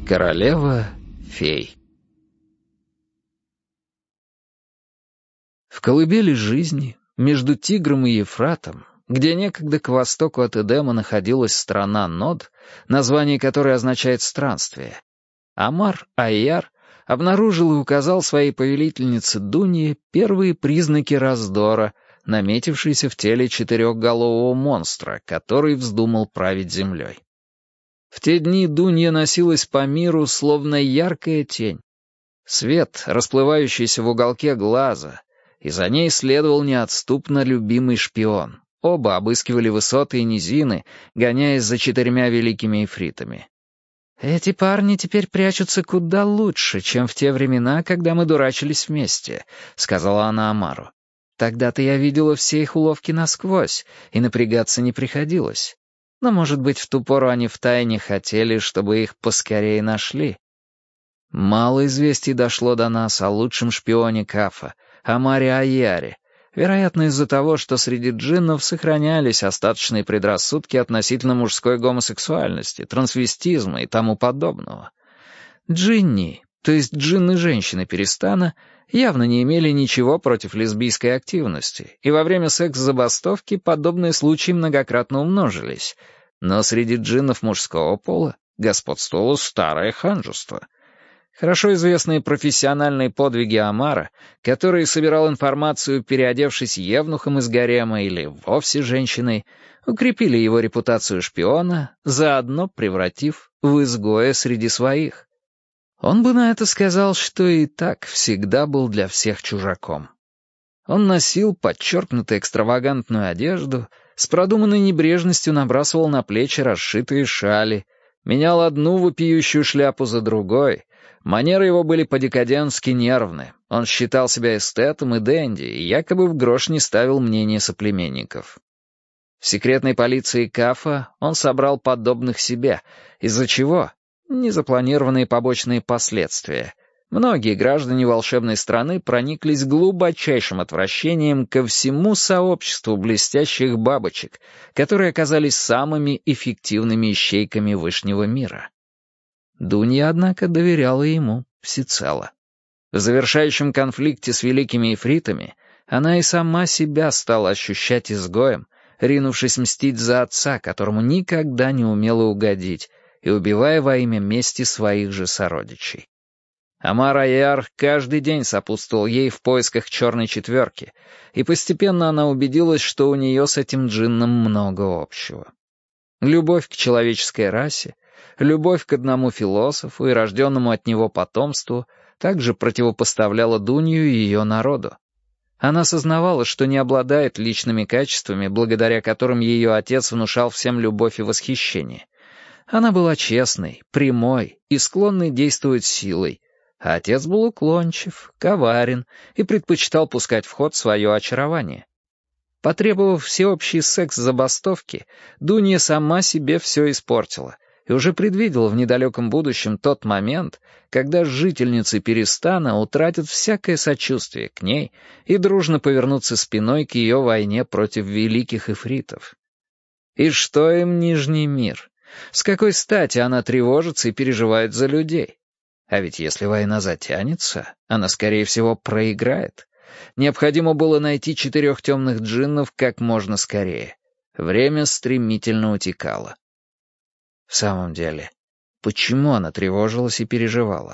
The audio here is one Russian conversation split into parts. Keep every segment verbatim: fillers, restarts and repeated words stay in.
Королева фей. В колыбели жизни, между Тигром и Ефратом, где некогда к востоку от Эдема находилась страна Нод, название которой означает «странствие», Амар-Айяр обнаружил и указал своей повелительнице Дунье первые признаки раздора, наметившиеся в теле четырехголового монстра, который вздумал править землей. В те дни Дунья носилась по миру, словно яркая тень. Свет, расплывающийся в уголке глаза, и за ней следовал неотступно любимый шпион. Оба обыскивали высоты и низины, гоняясь за четырьмя великими эфритами. «Эти парни теперь прячутся куда лучше, чем в те времена, когда мы дурачились вместе», — сказала она Амару. «Тогда-то я видела все их уловки насквозь, и напрягаться не приходилось. Но, может быть, в ту пору они втайне хотели, чтобы их поскорее нашли». Мало известий дошло до нас о лучшем шпионе Кафа, Амаре Айяре, вероятно, из-за того, что среди джиннов сохранялись остаточные предрассудки относительно мужской гомосексуальности, трансвестизма и тому подобного. Джинни, то есть джинны-женщины Перестана, явно не имели ничего против лесбийской активности, и во время секс-забастовки подобные случаи многократно умножились, но среди джиннов мужского пола господствовало старое ханжество. Хорошо известные профессиональные подвиги Амара, который собирал информацию, переодевшись евнухом из гарема или вовсе женщиной, укрепили его репутацию шпиона, заодно превратив в изгоя среди своих. Он бы на это сказал, что и так всегда был для всех чужаком. Он носил подчеркнуто экстравагантную одежду, с продуманной небрежностью набрасывал на плечи расшитые шали, менял одну вопиющую шляпу за другой. Манеры его были по-декадентски нервны. Он считал себя эстетом и денди, и якобы в грош не ставил мнение соплеменников. В секретной полиции Кафа он собрал подобных себе, из-за чего незапланированные побочные последствия. Многие граждане волшебной страны прониклись глубочайшим отвращением ко всему сообществу блестящих бабочек, которые оказались самыми эффективными ищейками вышнего мира. Дунья, однако, доверяла ему всецело. В завершающем конфликте с великими эфритами она и сама себя стала ощущать изгоем, ринувшись мстить за отца, которому никогда не умела угодить, и убивая во имя мести своих же сородичей. Амар Айяр каждый день сопутствовал ей в поисках черной четверки, и постепенно она убедилась, что у нее с этим джинном много общего. Любовь к человеческой расе, любовь к одному философу и рожденному от него потомству также противопоставляла Дунью и ее народу. Она сознавала, что не обладает личными качествами, благодаря которым ее отец внушал всем любовь и восхищение. Она была честной, прямой и склонной действовать силой, а отец был уклончив, коварен и предпочитал пускать в ход свое очарование. Потребовав всеобщий секс-забастовки, Дунья сама себе все испортила и уже предвидела в недалеком будущем тот момент, когда жительницы Перестана утратят всякое сочувствие к ней и дружно повернутся спиной к ее войне против великих эфритов. И что им Нижний мир? С какой стати она тревожится и переживает за людей? А ведь если война затянется, она, скорее всего, проиграет. Необходимо было найти четырех темных джиннов как можно скорее. Время стремительно утекало. В самом деле, почему она тревожилась и переживала?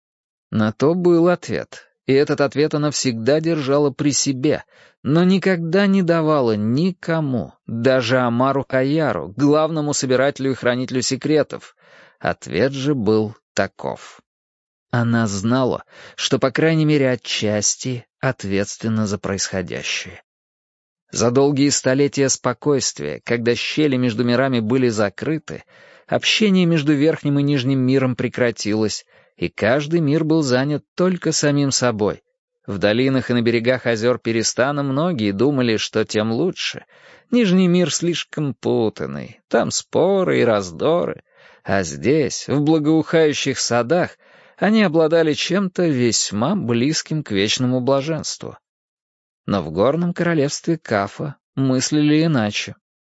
На то был ответ, и этот ответ она всегда держала при себе, но никогда не давала никому, даже Амару Айяру, главному собирателю и хранителю секретов. Ответ же был таков. Она знала, что, по крайней мере, отчасти ответственна за происходящее. За долгие столетия спокойствия, когда щели между мирами были закрыты, общение между верхним и нижним миром прекратилось, и каждый мир был занят только самим собой. В долинах и на берегах озер Перестана многие думали, что тем лучше. Нижний мир слишком путанный, там споры и раздоры, а здесь, в благоухающих садах, они обладали чем-то весьма близким к вечному блаженству. Но в горном королевстве Кафа мыслили иначе.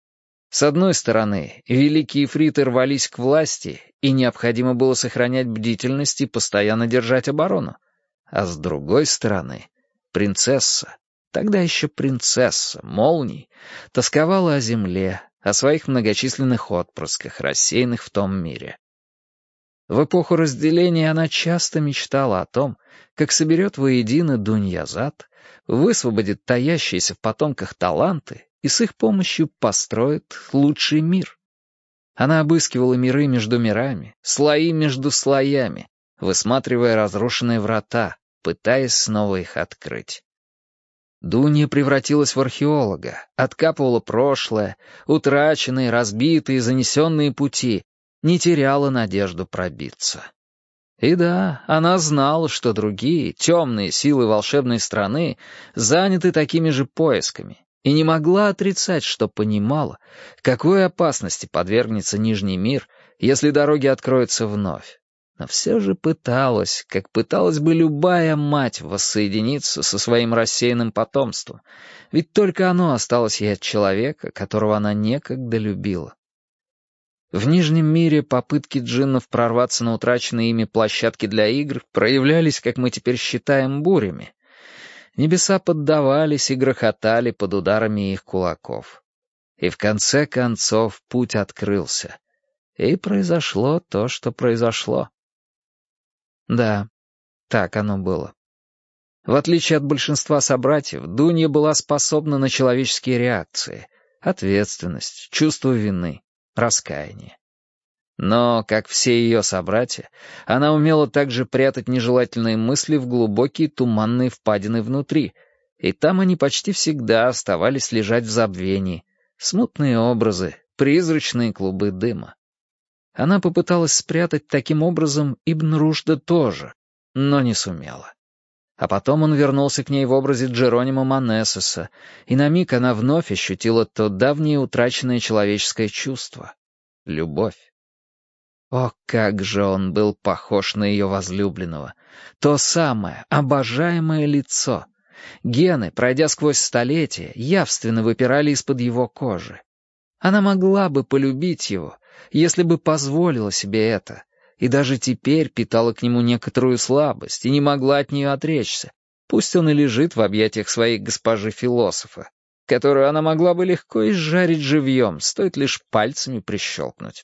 С одной стороны, великие ифриты рвались к власти, и необходимо было сохранять бдительность и постоянно держать оборону. А с другой стороны, принцесса, тогда еще принцесса, Молний, тосковала о земле, о своих многочисленных отпрысках, рассеянных в том мире. В эпоху разделения она часто мечтала о том, как соберет воедино Дуньязад, высвободит таящиеся в потомках таланты и с их помощью построит лучший мир. Она обыскивала миры между мирами, слои между слоями, высматривая разрушенные врата, пытаясь снова их открыть. Дунья превратилась в археолога, откапывала прошлое, утраченные, разбитые, занесенные пути, не теряла надежду пробиться. И да, она знала, что другие, темные силы волшебной страны заняты такими же поисками, и не могла отрицать, что понимала, какой опасности подвергнется Нижний мир, если дороги откроются вновь. Но все же пыталась, как пыталась бы любая мать воссоединиться со своим рассеянным потомством, ведь только оно осталось ей от человека, которого она некогда любила. В Нижнем мире попытки джиннов прорваться на утраченные ими площадки для игр проявлялись, как мы теперь считаем, бурями. Небеса поддавались и грохотали под ударами их кулаков. И в конце концов путь открылся. И произошло то, что произошло. Да, так оно было. В отличие от большинства собратьев, Дунья была способна на человеческие реакции, ответственность, чувство вины, раскаяние. Но, как все ее собратья, она умела также прятать нежелательные мысли в глубокие туманные впадины внутри, и там они почти всегда оставались лежать в забвении, смутные образы, призрачные клубы дыма. Она попыталась спрятать таким образом Ибн Рушда тоже, но не сумела. А потом он вернулся к ней в образе Джеронима Манессеса, и на миг она вновь ощутила то давнее утраченное человеческое чувство — любовь. О, как же он был похож на ее возлюбленного! То самое, обожаемое лицо. Гены, пройдя сквозь столетия, явственно выпирали из-под его кожи. Она могла бы полюбить его, если бы позволила себе это, и даже теперь питала к нему некоторую слабость и не могла от нее отречься, пусть он и лежит в объятиях своей госпожи-философа, которую она могла бы легко изжарить живьем, стоит лишь пальцами прищелкнуть.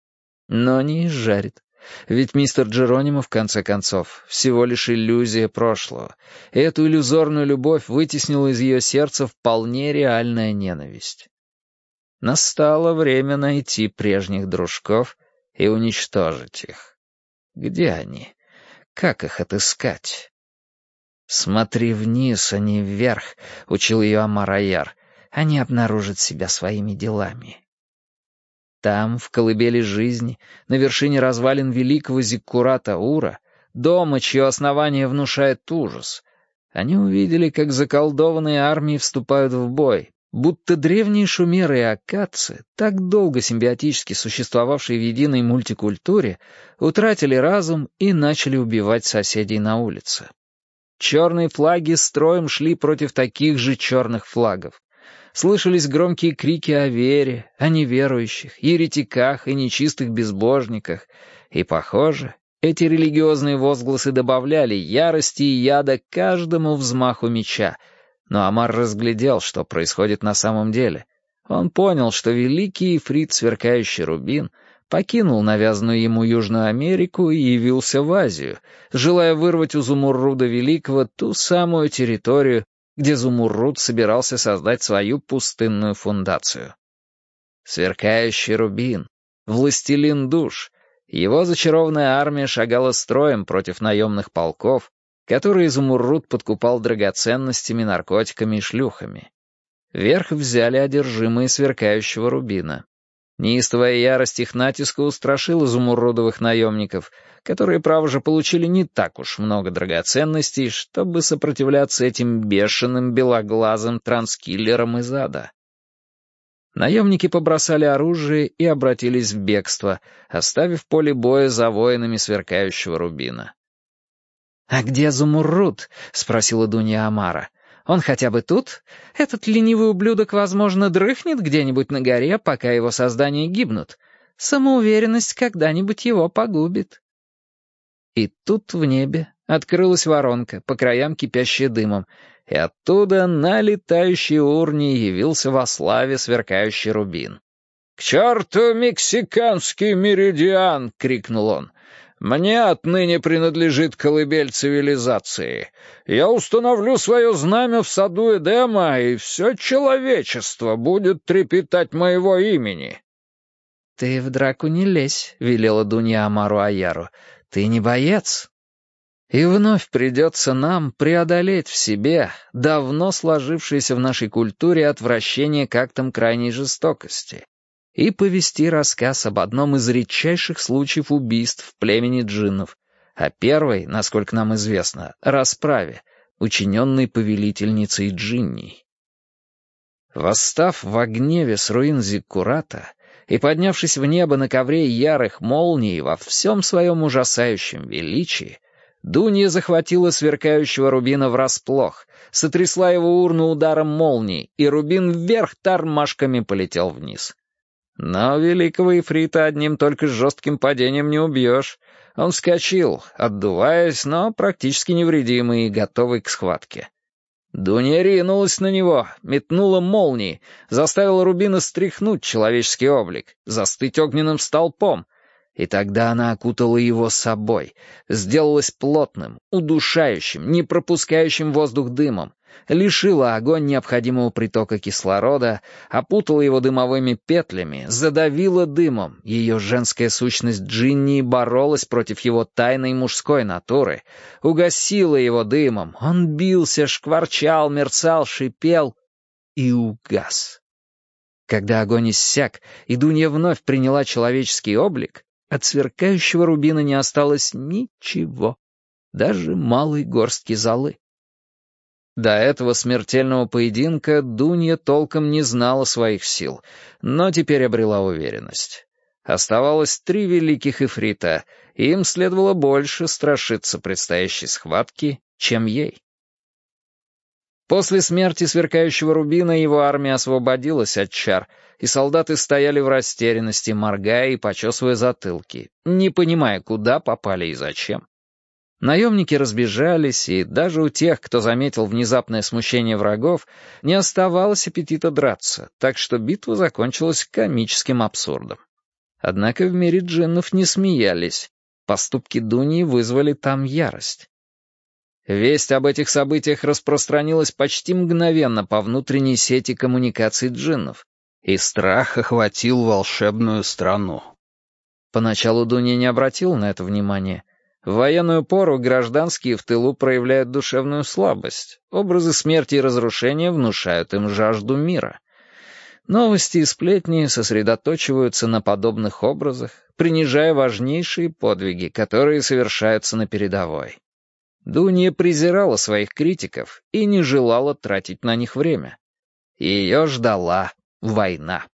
Но не изжарит, ведь мистер Джеронимо, в конце концов, всего лишь иллюзия прошлого, и эту иллюзорную любовь вытеснила из ее сердца вполне реальная ненависть. Настало время найти прежних дружков и уничтожить их. Где они? Как их отыскать? «Смотри вниз, а не вверх», — учил ее Амар-Аяр. «Они обнаружат себя своими делами». Там, в колыбели жизни, на вершине развалин великого зиккурата Ура, дома, чье основание внушает ужас, они увидели, как заколдованные армии вступают в бой, будто древние шумеры и аккадцы, так долго симбиотически существовавшие в единой мультикультуре, утратили разум и начали убивать соседей на улице. Черные флаги строем шли против таких же черных флагов. Слышались громкие крики о вере, о неверующих, еретиках и нечистых безбожниках, и, похоже, эти религиозные возгласы добавляли ярости и яда каждому взмаху меча, но Амар разглядел, что происходит на самом деле. Он понял, что великий ифрит, сверкающий рубин, покинул навязанную ему Южную Америку и явился в Азию, желая вырвать у Зумурруда Великого ту самую территорию, где Зумурруд собирался создать свою пустынную фундацию. Сверкающий рубин, властелин душ, его зачарованная армия шагала строем против наемных полков, которые Изумруд подкупал драгоценностями, наркотиками и шлюхами. Верх взяли одержимые сверкающего рубина. Неистовая ярость их натиска устрашила изумрудовых наемников, которые, право же, получили не так уж много драгоценностей, чтобы сопротивляться этим бешеным белоглазым транскиллерам из ада. Наемники побросали оружие и обратились в бегство, оставив поле боя за воинами сверкающего рубина. «А где Зумурруд?» — спросила Дунья Амара. Он хотя бы тут? Этот ленивый ублюдок, возможно, дрыхнет где-нибудь на горе, пока его создания гибнут. Самоуверенность когда-нибудь его погубит». И тут в небе открылась воронка, по краям кипящая дымом, и оттуда на летающей урне явился во славе сверкающий рубин. «К черту мексиканский меридиан!» — крикнул он. «Мне отныне принадлежит колыбель цивилизации. Я установлю свое знамя в саду Эдема, и все человечество будет трепетать моего имени». «Ты в драку не лезь», — велела Дунья Амару Аяру. «Ты не боец». И вновь придется нам преодолеть в себе давно сложившееся в нашей культуре отвращение к актам крайней жестокости и повести рассказ об одном из редчайших случаев убийств в племени джиннов, о первой, насколько нам известно, расправе, учиненной повелительницей джинней. Восстав во гневе с руин Зиккурата и поднявшись в небо на ковре ярых молний во всем своем ужасающем величии, Дунья захватила сверкающего рубина врасплох, сотрясла его урну ударом молнии, и рубин вверх тормашками полетел вниз. Но великого Ифрита одним только жестким падением не убьешь. Он вскочил, отдуваясь, но практически невредимый и готовый к схватке. Дунья ринулась на него, метнула молнии, заставила рубина стряхнуть человеческий облик, застыть огненным столпом, и тогда она окутала его собой, сделалась плотным, удушающим, не пропускающим воздух дымом, лишила огонь необходимого притока кислорода, опутала его дымовыми петлями, задавила дымом. Ее женская сущность Джинни боролась против его тайной мужской натуры, угасила его дымом. Он бился, шкварчал, мерцал, шипел и угас. Когда огонь иссяк, и Дунья вновь приняла человеческий облик, от сверкающего рубина не осталось ничего, даже малой горстки золы. До этого смертельного поединка Дунья толком не знала своих сил, но теперь обрела уверенность. Оставалось три великих ифрита, и им следовало больше страшиться предстоящей схватки, чем ей. После смерти сверкающего рубина его армия освободилась от чар, и солдаты стояли в растерянности, моргая и почесывая затылки, не понимая, куда попали и зачем. Наемники разбежались, и даже у тех, кто заметил внезапное смущение врагов, не оставалось аппетита драться, так что битва закончилась комическим абсурдом. Однако в мире джиннов не смеялись. Поступки Дуньи вызвали там ярость. Весть об этих событиях распространилась почти мгновенно по внутренней сети коммуникаций джиннов, и страх охватил волшебную страну. Поначалу Дунья не обратила на это внимания. В военную пору гражданские в тылу проявляют душевную слабость. Образы смерти и разрушения внушают им жажду мира. Новости и сплетни сосредоточиваются на подобных образах, принижая важнейшие подвиги, которые совершаются на передовой. Дунья презирала своих критиков и не желала тратить на них время. Ее ждала война.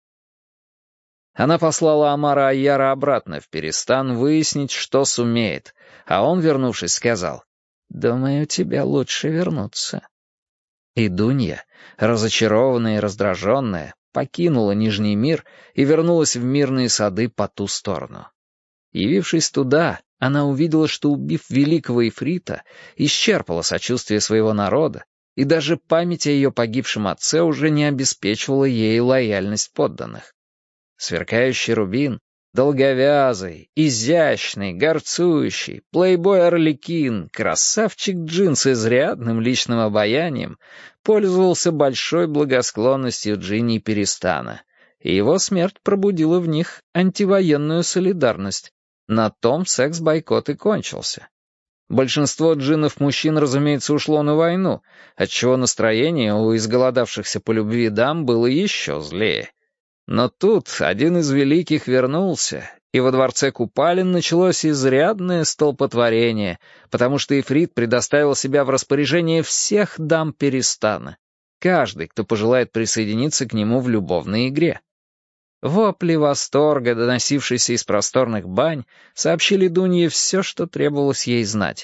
Она послала Амара Аяра обратно в Перестан выяснить, что сумеет, а он, вернувшись, сказал: «Думаю, тебе лучше вернуться». И Дунья, разочарованная и раздраженная, покинула Нижний мир и вернулась в мирные сады по ту сторону. Явившись туда, она увидела, что, убив великого Ифрита, исчерпала сочувствие своего народа, и даже память о ее погибшем отце уже не обеспечивала ей лояльность подданных. Сверкающий рубин, долговязый, изящный, горцующий, плейбой-орликин, красавчик-джин с изрядным личным обаянием, пользовался большой благосклонностью Джинни Перестана, и его смерть пробудила в них антивоенную солидарность. На том секс-бойкот и кончился. Большинство джиннов-мужчин, разумеется, ушло на войну, отчего настроение у изголодавшихся по любви дам было еще злее. Но тут один из великих вернулся, и во дворце Купалин началось изрядное столпотворение, потому что Ифрит предоставил себя в распоряжение всех дам Перестана, каждый, кто пожелает присоединиться к нему в любовной игре. Вопли восторга, доносившиеся из просторных бань, сообщили Дунье все, что требовалось ей знать.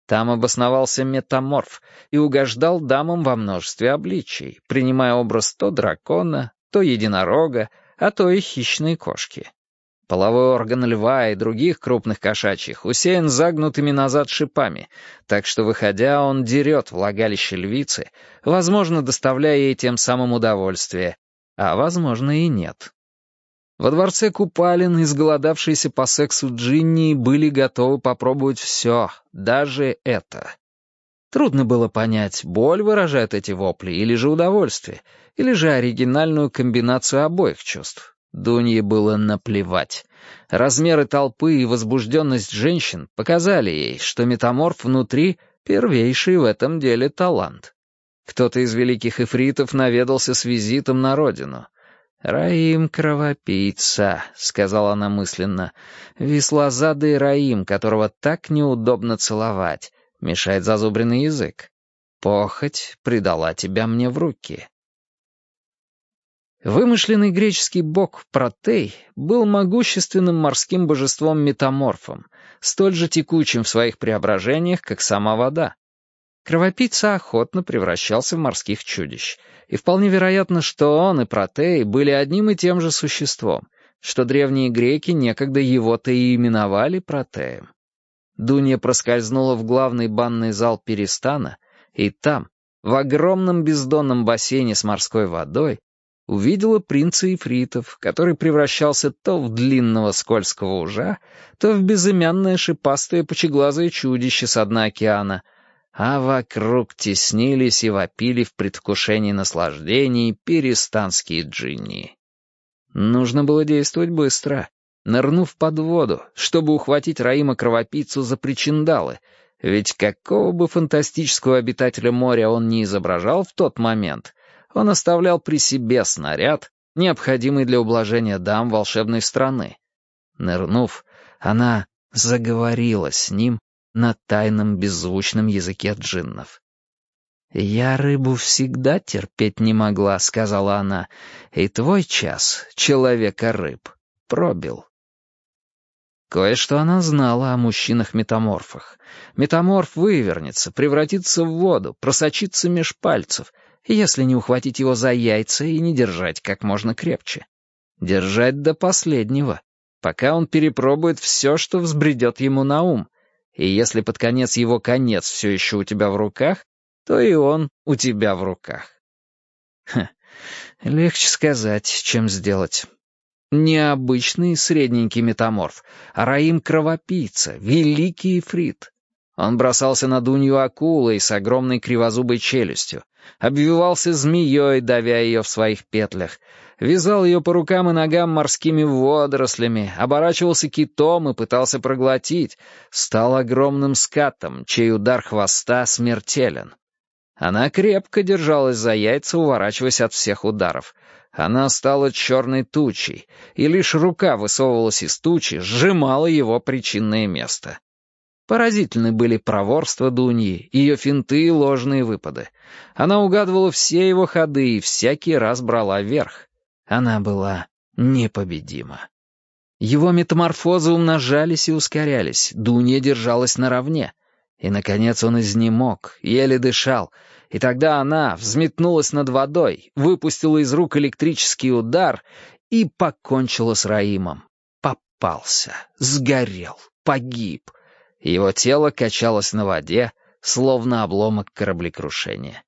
Там обосновался метаморф и угождал дамам во множестве обличий, принимая образ то дракона, то единорога, а то и хищной кошки. Половой орган льва и других крупных кошачьих усеян загнутыми назад шипами, так что, выходя, он дерет влагалище львицы, возможно, доставляя ей тем самым удовольствие, а, возможно, и нет. Во дворце Купалин изголодавшиеся по сексу джинни были готовы попробовать все, даже это. Трудно было понять, боль выражает эти вопли, или же удовольствие, или же оригинальную комбинацию обоих чувств. Дунье было наплевать. Размеры толпы и возбужденность женщин показали ей, что метаморф внутри — первейший в этом деле талант. Кто-то из великих эфритов наведался с визитом на родину. «Раим — кровопийца», — сказала она мысленно. «Вислозадый Раим, которого так неудобно целовать, мешает зазубренный язык. Похоть предала тебя мне в руки». Вымышленный греческий бог Протей был могущественным морским божеством-метаморфом, столь же текучим в своих преображениях, как сама вода. Кровопийца охотно превращался в морских чудищ, и вполне вероятно, что он и Протей были одним и тем же существом, что древние греки некогда его-то и именовали Протеем. Дунья проскользнула в главный банный зал Перистана, и там, в огромном бездонном бассейне с морской водой, увидела принца Ифритов, который превращался то в длинного скользкого ужа, то в безымянное шипастое пучеглазое чудище с дна океана, а вокруг теснились и вопили в предвкушении наслаждений перистанские джинни. Нужно было действовать быстро, нырнув под воду, чтобы ухватить Раима-кровопийцу за причиндалы, ведь какого бы фантастического обитателя моря он ни изображал в тот момент, он оставлял при себе снаряд, необходимый для ублажения дам волшебной страны. Нырнув, она заговорила с ним на тайном беззвучном языке джиннов. «Я рыбу всегда терпеть не могла», — сказала она, — «и твой час, человека-рыб, пробил». Кое-что она знала о мужчинах-метаморфах. Метаморф вывернется, превратится в воду, просочится меж пальцев, если не ухватить его за яйца и не держать как можно крепче. Держать до последнего, пока он перепробует все, что взбредет ему на ум. И если под конец его конец все еще у тебя в руках, то и он у тебя в руках. Ха, легче сказать, чем сделать. Необычный средненький метаморф, а Раим-кровопийца, великий ифрит. Он бросался на Дунью акулой с огромной кривозубой челюстью, обвивался змеей, давя ее в своих петлях, вязал ее по рукам и ногам морскими водорослями, оборачивался китом и пытался проглотить, стал огромным скатом, чей удар хвоста смертелен. Она крепко держалась за яйца, уворачиваясь от всех ударов. Она стала черной тучей, и лишь рука высовывалась из тучи, сжимала его причинное место. Поразительны были проворство Дуньи, ее финты и ложные выпады. Она угадывала все его ходы и всякий раз брала верх. Она была непобедима. Его метаморфозы умножались и ускорялись, Дунья держалась наравне. И, наконец, он изнемог, еле дышал, и тогда она взметнулась над водой, выпустила из рук электрический удар и покончила с Раимом. Попался, сгорел, погиб. Его тело качалось на воде, словно обломок кораблекрушения.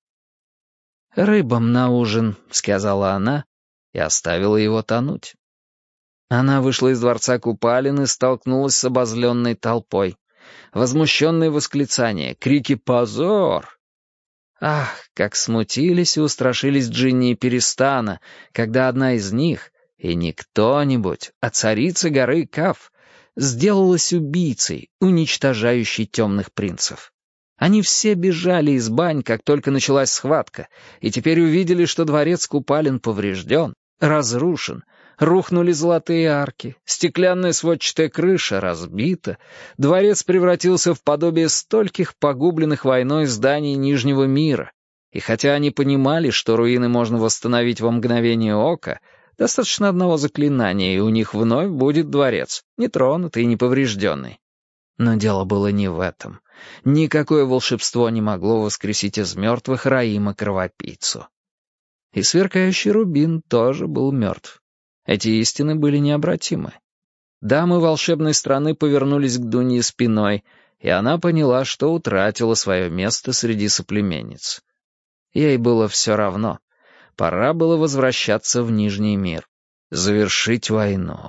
«Рыбам на ужин», — сказала она, и оставила его тонуть. Она вышла из дворца Купалин и столкнулась с обозленной толпой. Возмущенные восклицания, крики «Позор!». Ах, как смутились и устрашились джинни и Перистана, когда одна из них, и не кто-нибудь, а царица горы Каф, сделалась убийцей, уничтожающей темных принцев. Они все бежали из бань, как только началась схватка, и теперь увидели, что дворец Купалин поврежден, разрушен, рухнули золотые арки, стеклянная сводчатая крыша разбита, дворец превратился в подобие стольких погубленных войной зданий Нижнего мира, и хотя они понимали, что руины можно восстановить во мгновение ока, достаточно одного заклинания, и у них вновь будет дворец, нетронутый и неповрежденный. Но дело было не в этом. Никакое волшебство не могло воскресить из мертвых Раима-кровопийцу. И сверкающий рубин тоже был мертв. Эти истины были необратимы. Дамы волшебной страны повернулись к Дунье спиной, и она поняла, что утратила свое место среди соплеменниц. Ей было все равно. Пора было возвращаться в Нижний мир, завершить войну.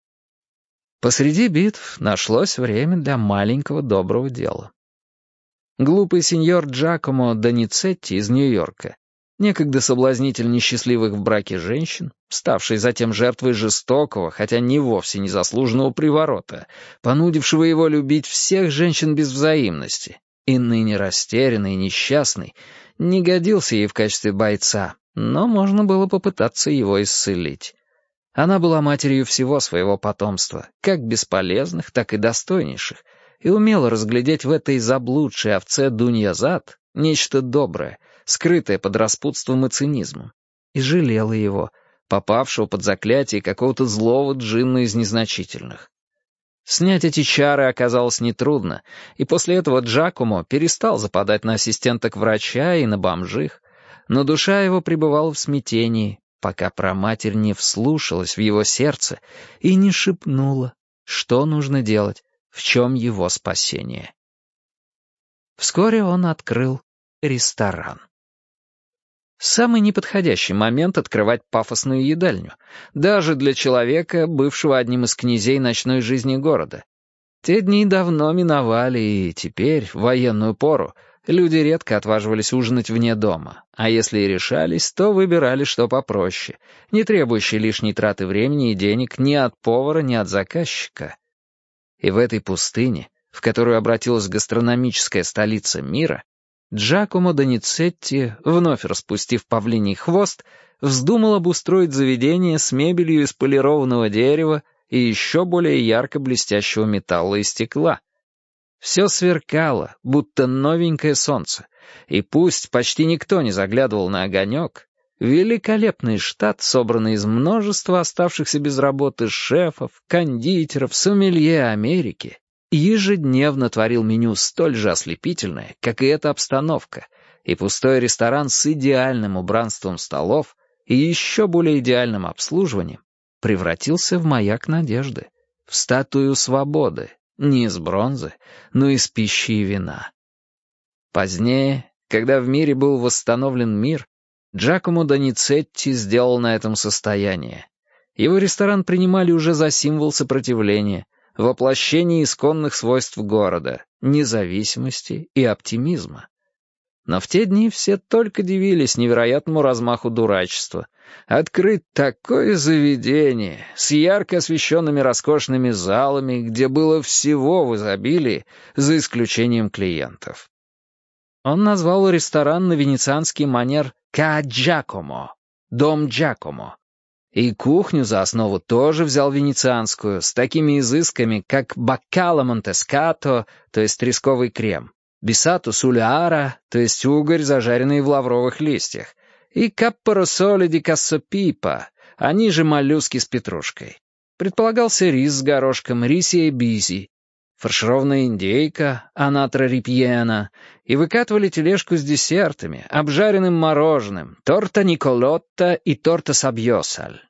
Посреди битв нашлось время для маленького доброго дела. Глупый сеньор Джакомо Доницетти из Нью-Йорка, некогда соблазнитель несчастливых в браке женщин, ставший затем жертвой жестокого, хотя не вовсе незаслуженного приворота, понудившего его любить всех женщин без взаимности, и ныне растерянный и несчастный, не годился ей в качестве бойца, но можно было попытаться его исцелить. Она была матерью всего своего потомства, как бесполезных, так и достойнейших, и умела разглядеть в этой заблудшей овце Дуньязад нечто доброе, скрытое под распутством и цинизмом, и жалела его, попавшего под заклятие какого-то злого джинна из незначительных. Снять эти чары оказалось нетрудно, и после этого Джакомо перестал западать на ассистенток врача и на бомжих, но душа его пребывала в смятении, пока праматерь не вслушалась в его сердце и не шепнула, что нужно делать, в чем его спасение. Вскоре он открыл ресторан. Самый неподходящий момент открывать пафосную едальню, даже для человека, бывшего одним из князей ночной жизни города. Те дни давно миновали, и теперь, в военную пору, люди редко отваживались ужинать вне дома, а если и решались, то выбирали что попроще, не требующее лишней траты времени и денег ни от повара, ни от заказчика. И в этой пустыне, в которую обратилась гастрономическая столица мира, Джакомо Доницетти, вновь распустив павлиний хвост, вздумал обустроить заведение с мебелью из полированного дерева и еще более ярко блестящего металла и стекла. Все сверкало, будто новенькое солнце, и пусть почти никто не заглядывал на огонек, великолепный штат, собранный из множества оставшихся без работы шефов, кондитеров, сомелье Америки, ежедневно творил меню столь же ослепительное, как и эта обстановка, и пустой ресторан с идеальным убранством столов и еще более идеальным обслуживанием превратился в маяк надежды, в статую свободы, не из бронзы, но из пищи и вина. Позднее, когда в мире был восстановлен мир, Джакомо Доницетти сделал на этом состояние. Его ресторан принимали уже за символ сопротивления, воплощение исконных свойств города, независимости и оптимизма. Но в те дни все только дивились невероятному размаху дурачества. Открыть такое заведение с ярко освещенными роскошными залами, где было всего в изобилии, за исключением клиентов. Он назвал ресторан на венецианский манер «Ка Джакомо» — «Дом Джакомо». И кухню за основу тоже взял венецианскую, с такими изысками, как баккало монтескато, то есть тресковый крем, бисато сулиара, то есть угорь, зажаренный в лавровых листьях, и каппоросоле ди кассопипа, они же моллюски с петрушкой. Предполагался рис с горошком, риси и биси, фаршированная индейка, анатра рипьена, и выкатывали тележку с десертами, обжаренным мороженым, торта Николотта и торта Сабьосаль.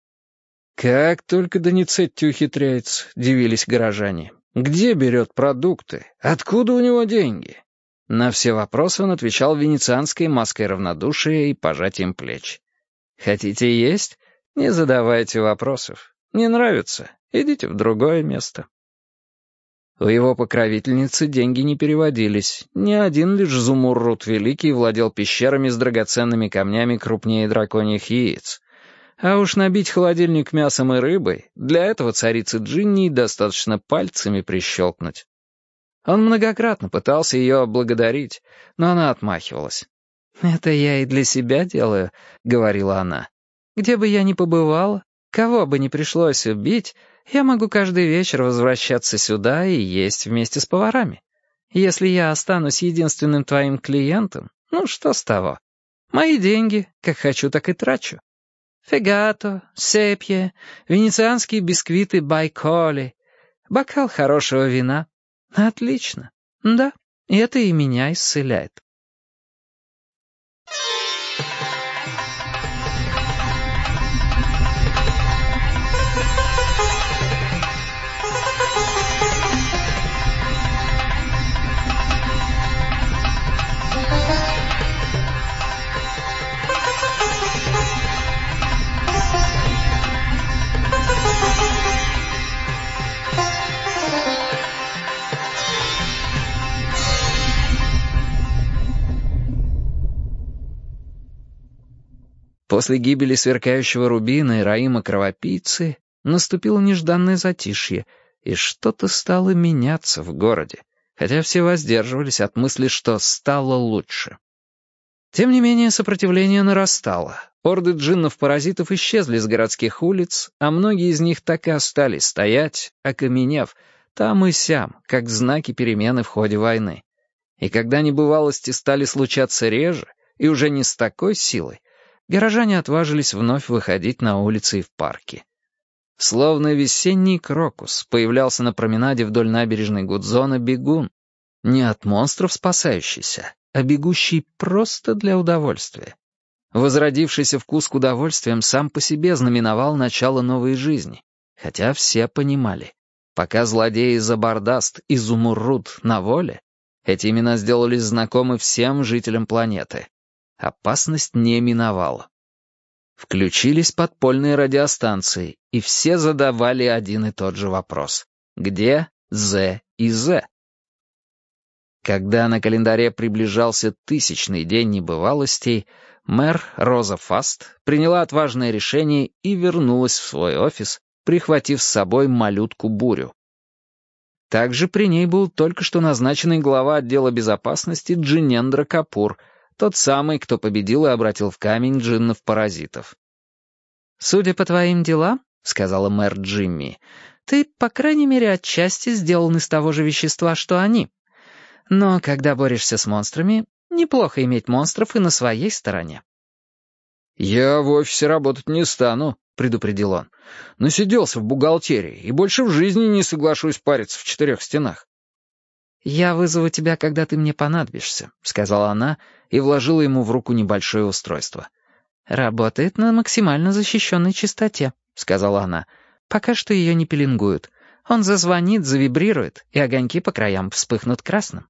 «Как только Доницетти ухитряется», — дивились горожане. «Где берет продукты? Откуда у него деньги?» На все вопросы он отвечал венецианской маской равнодушия и пожатием плеч. «Хотите есть? Не задавайте вопросов. Не нравится? Идите в другое место». У его покровительницы деньги не переводились. Ни один лишь Зумуррут Великий владел пещерами с драгоценными камнями крупнее драконьих яиц. А уж набить холодильник мясом и рыбой, для этого царицы Джинни достаточно пальцами прищелкнуть. Он многократно пытался ее благодарить, но она отмахивалась. «Это я и для себя делаю», — говорила она. «Где бы я ни побывала, кого бы ни пришлось убить, я могу каждый вечер возвращаться сюда и есть вместе с поварами. Если я останусь единственным твоим клиентом, ну что с того? Мои деньги, как хочу, так и трачу. Фегато, сепье, венецианские бисквиты байколи, бокал хорошего вина. Отлично. Да, это и меня исцеляет. После гибели сверкающего рубина и Раима Кровопийцы наступило нежданное затишье, и что-то стало меняться в городе, хотя все воздерживались от мысли, что стало лучше. Тем не менее, сопротивление нарастало. Орды джиннов-паразитов исчезли с городских улиц, а многие из них так и остались стоять, окаменев, там и сям, как знаки перемены в ходе войны. И когда небывалости стали случаться реже, и уже не с такой силой, горожане отважились вновь выходить на улицы и в парки. Словно весенний крокус появлялся на променаде вдоль набережной Гудзона бегун, не от монстров спасающийся, а бегущий просто для удовольствия. Возродившийся вкус к удовольствиям сам по себе знаменовал начало новой жизни, хотя все понимали, пока злодеи Забардаст и Зумуррут на воле, эти имена сделались знакомы всем жителям планеты. Опасность не миновала. Включились подпольные радиостанции, и все задавали один и тот же вопрос. Где З и З? Когда на календаре приближался тысячный день небывалостей, мэр Роза Фаст приняла отважное решение и вернулась в свой офис, прихватив с собой малютку Бурю. Также при ней был только что назначенный глава отдела безопасности Джинендра Капур, тот самый, кто победил и обратил в камень джиннов-паразитов. «Судя по твоим делам, — сказала мэр Джимми, — ты, по крайней мере, отчасти сделан из того же вещества, что они. Но когда борешься с монстрами, неплохо иметь монстров и на своей стороне». «Я в офисе работать не стану», — предупредил он. «Насиделся в бухгалтерии и больше в жизни не соглашусь париться в четырех стенах». «Я вызову тебя, когда ты мне понадобишься», — сказала она и вложила ему в руку небольшое устройство. «Работает на максимально защищенной частоте», — сказала она. «Пока что ее не пеленгуют. Он зазвонит, завибрирует, и огоньки по краям вспыхнут красным».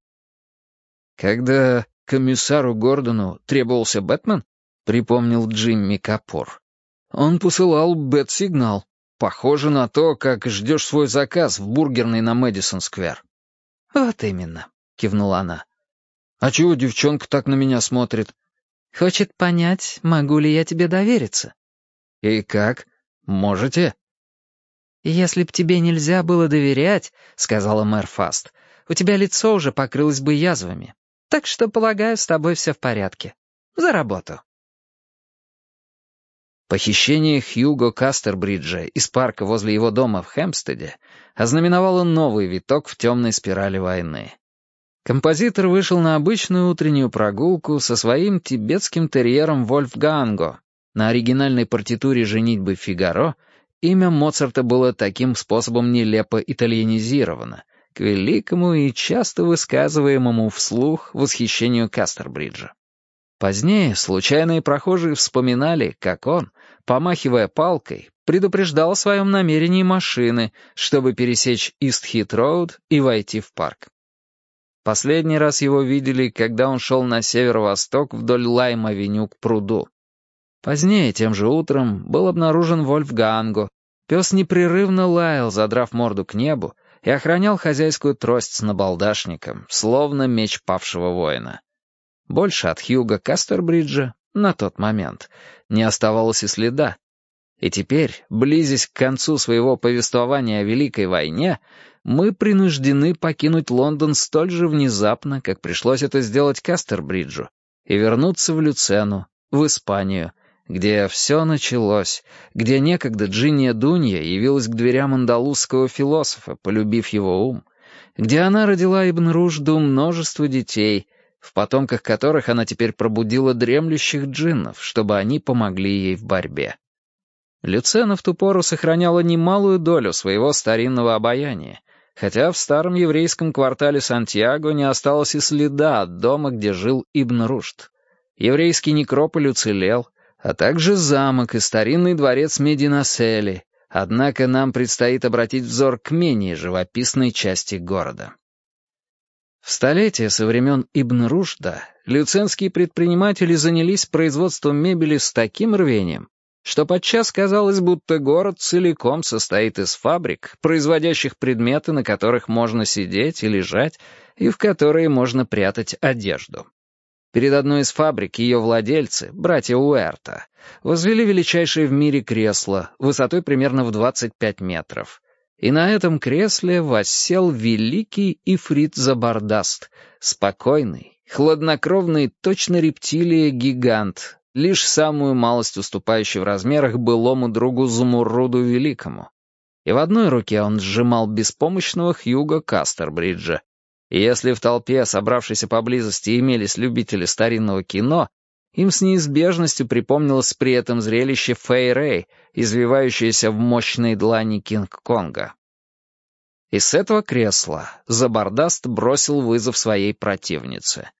«Когда комиссару Гордону требовался Бэтмен», — припомнил Джимми Капур, «он посылал бэт-сигнал. Похоже на то, как ждешь свой заказ в бургерной на Мэдисон-сквер». «Вот именно», — кивнула она. «А чего девчонка так на меня смотрит?» «Хочет понять, могу ли я тебе довериться». «И как? Можете?» «Если б тебе нельзя было доверять, — сказала мэр Фаст, — у тебя лицо уже покрылось бы язвами. Так что, полагаю, с тобой все в порядке. За работу». Похищение Хьюго Кастербриджа из парка возле его дома в Хэмпстеде ознаменовало новый виток в темной спирали войны. Композитор вышел на обычную утреннюю прогулку со своим тибетским терьером Вольфганго. На оригинальной партитуре «Женитьбы Фигаро» имя Моцарта было таким способом нелепо итальянизировано, к великому и часто высказываемому вслух восхищению Кастербриджа. Позднее случайные прохожие вспоминали, как он, помахивая палкой, предупреждал о своем намерении машины, чтобы пересечь Ист-Хит-Роуд и войти в парк. Последний раз его видели, когда он шел на северо-восток вдоль Лайм-авеню к пруду. Позднее, тем же утром, был обнаружен Вольфганго. Пес непрерывно лаял, задрав морду к небу, и охранял хозяйскую трость с набалдашником, словно меч павшего воина. Больше от Хьюго Кастербриджа, на тот момент, не оставалось и следа. И теперь, близясь к концу своего повествования о Великой войне, мы принуждены покинуть Лондон столь же внезапно, как пришлось это сделать Кастербриджу, и вернуться в Люцену, в Испанию, где все началось, где некогда Джинния Дунья явилась к дверям андалузского философа, полюбив его ум, где она родила Ибн Рушду множество детей, в потомках которых она теперь пробудила дремлющих джиннов, чтобы они помогли ей в борьбе. Люцена в ту пору сохраняла немалую долю своего старинного обаяния, хотя в старом еврейском квартале Сантьяго не осталось и следа от дома, где жил Ибн Рушд. Еврейский некрополь уцелел, а также замок и старинный дворец Мединасели, однако нам предстоит обратить взор к менее живописной части города. В столетие со времен Ибн Рушда люценские предприниматели занялись производством мебели с таким рвением, что подчас казалось, будто город целиком состоит из фабрик, производящих предметы, на которых можно сидеть и лежать, и в которые можно прятать одежду. Перед одной из фабрик ее владельцы, братья Уэрта, возвели величайшее в мире кресло, высотой примерно в двадцать пять метров. И на этом кресле воссел великий Ифрит Забардаст, спокойный, хладнокровный, точно рептилия-гигант, лишь самую малость уступающий в размерах былому другу Зумурруду Великому. И в одной руке он сжимал беспомощного Хьюго Кастербриджа. И если в толпе, собравшейся поблизости, имелись любители старинного кино, им с неизбежностью припомнилось при этом зрелище Фэй Рэй, извивающееся в мощной длани Кинг-Конга. И с этого кресла Забардаст бросил вызов своей противнице.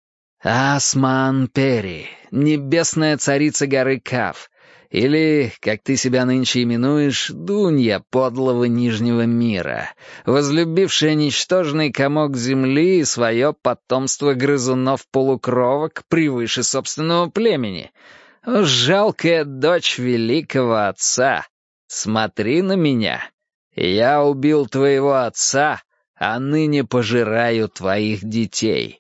«Асман Пери, небесная царица горы Кав, или, как ты себя нынче именуешь, Дунья подлого Нижнего мира, возлюбившая ничтожный комок земли и свое потомство грызунов-полукровок превыше собственного племени. О, жалкая дочь великого отца, смотри на меня. Я убил твоего отца, а ныне пожираю твоих детей».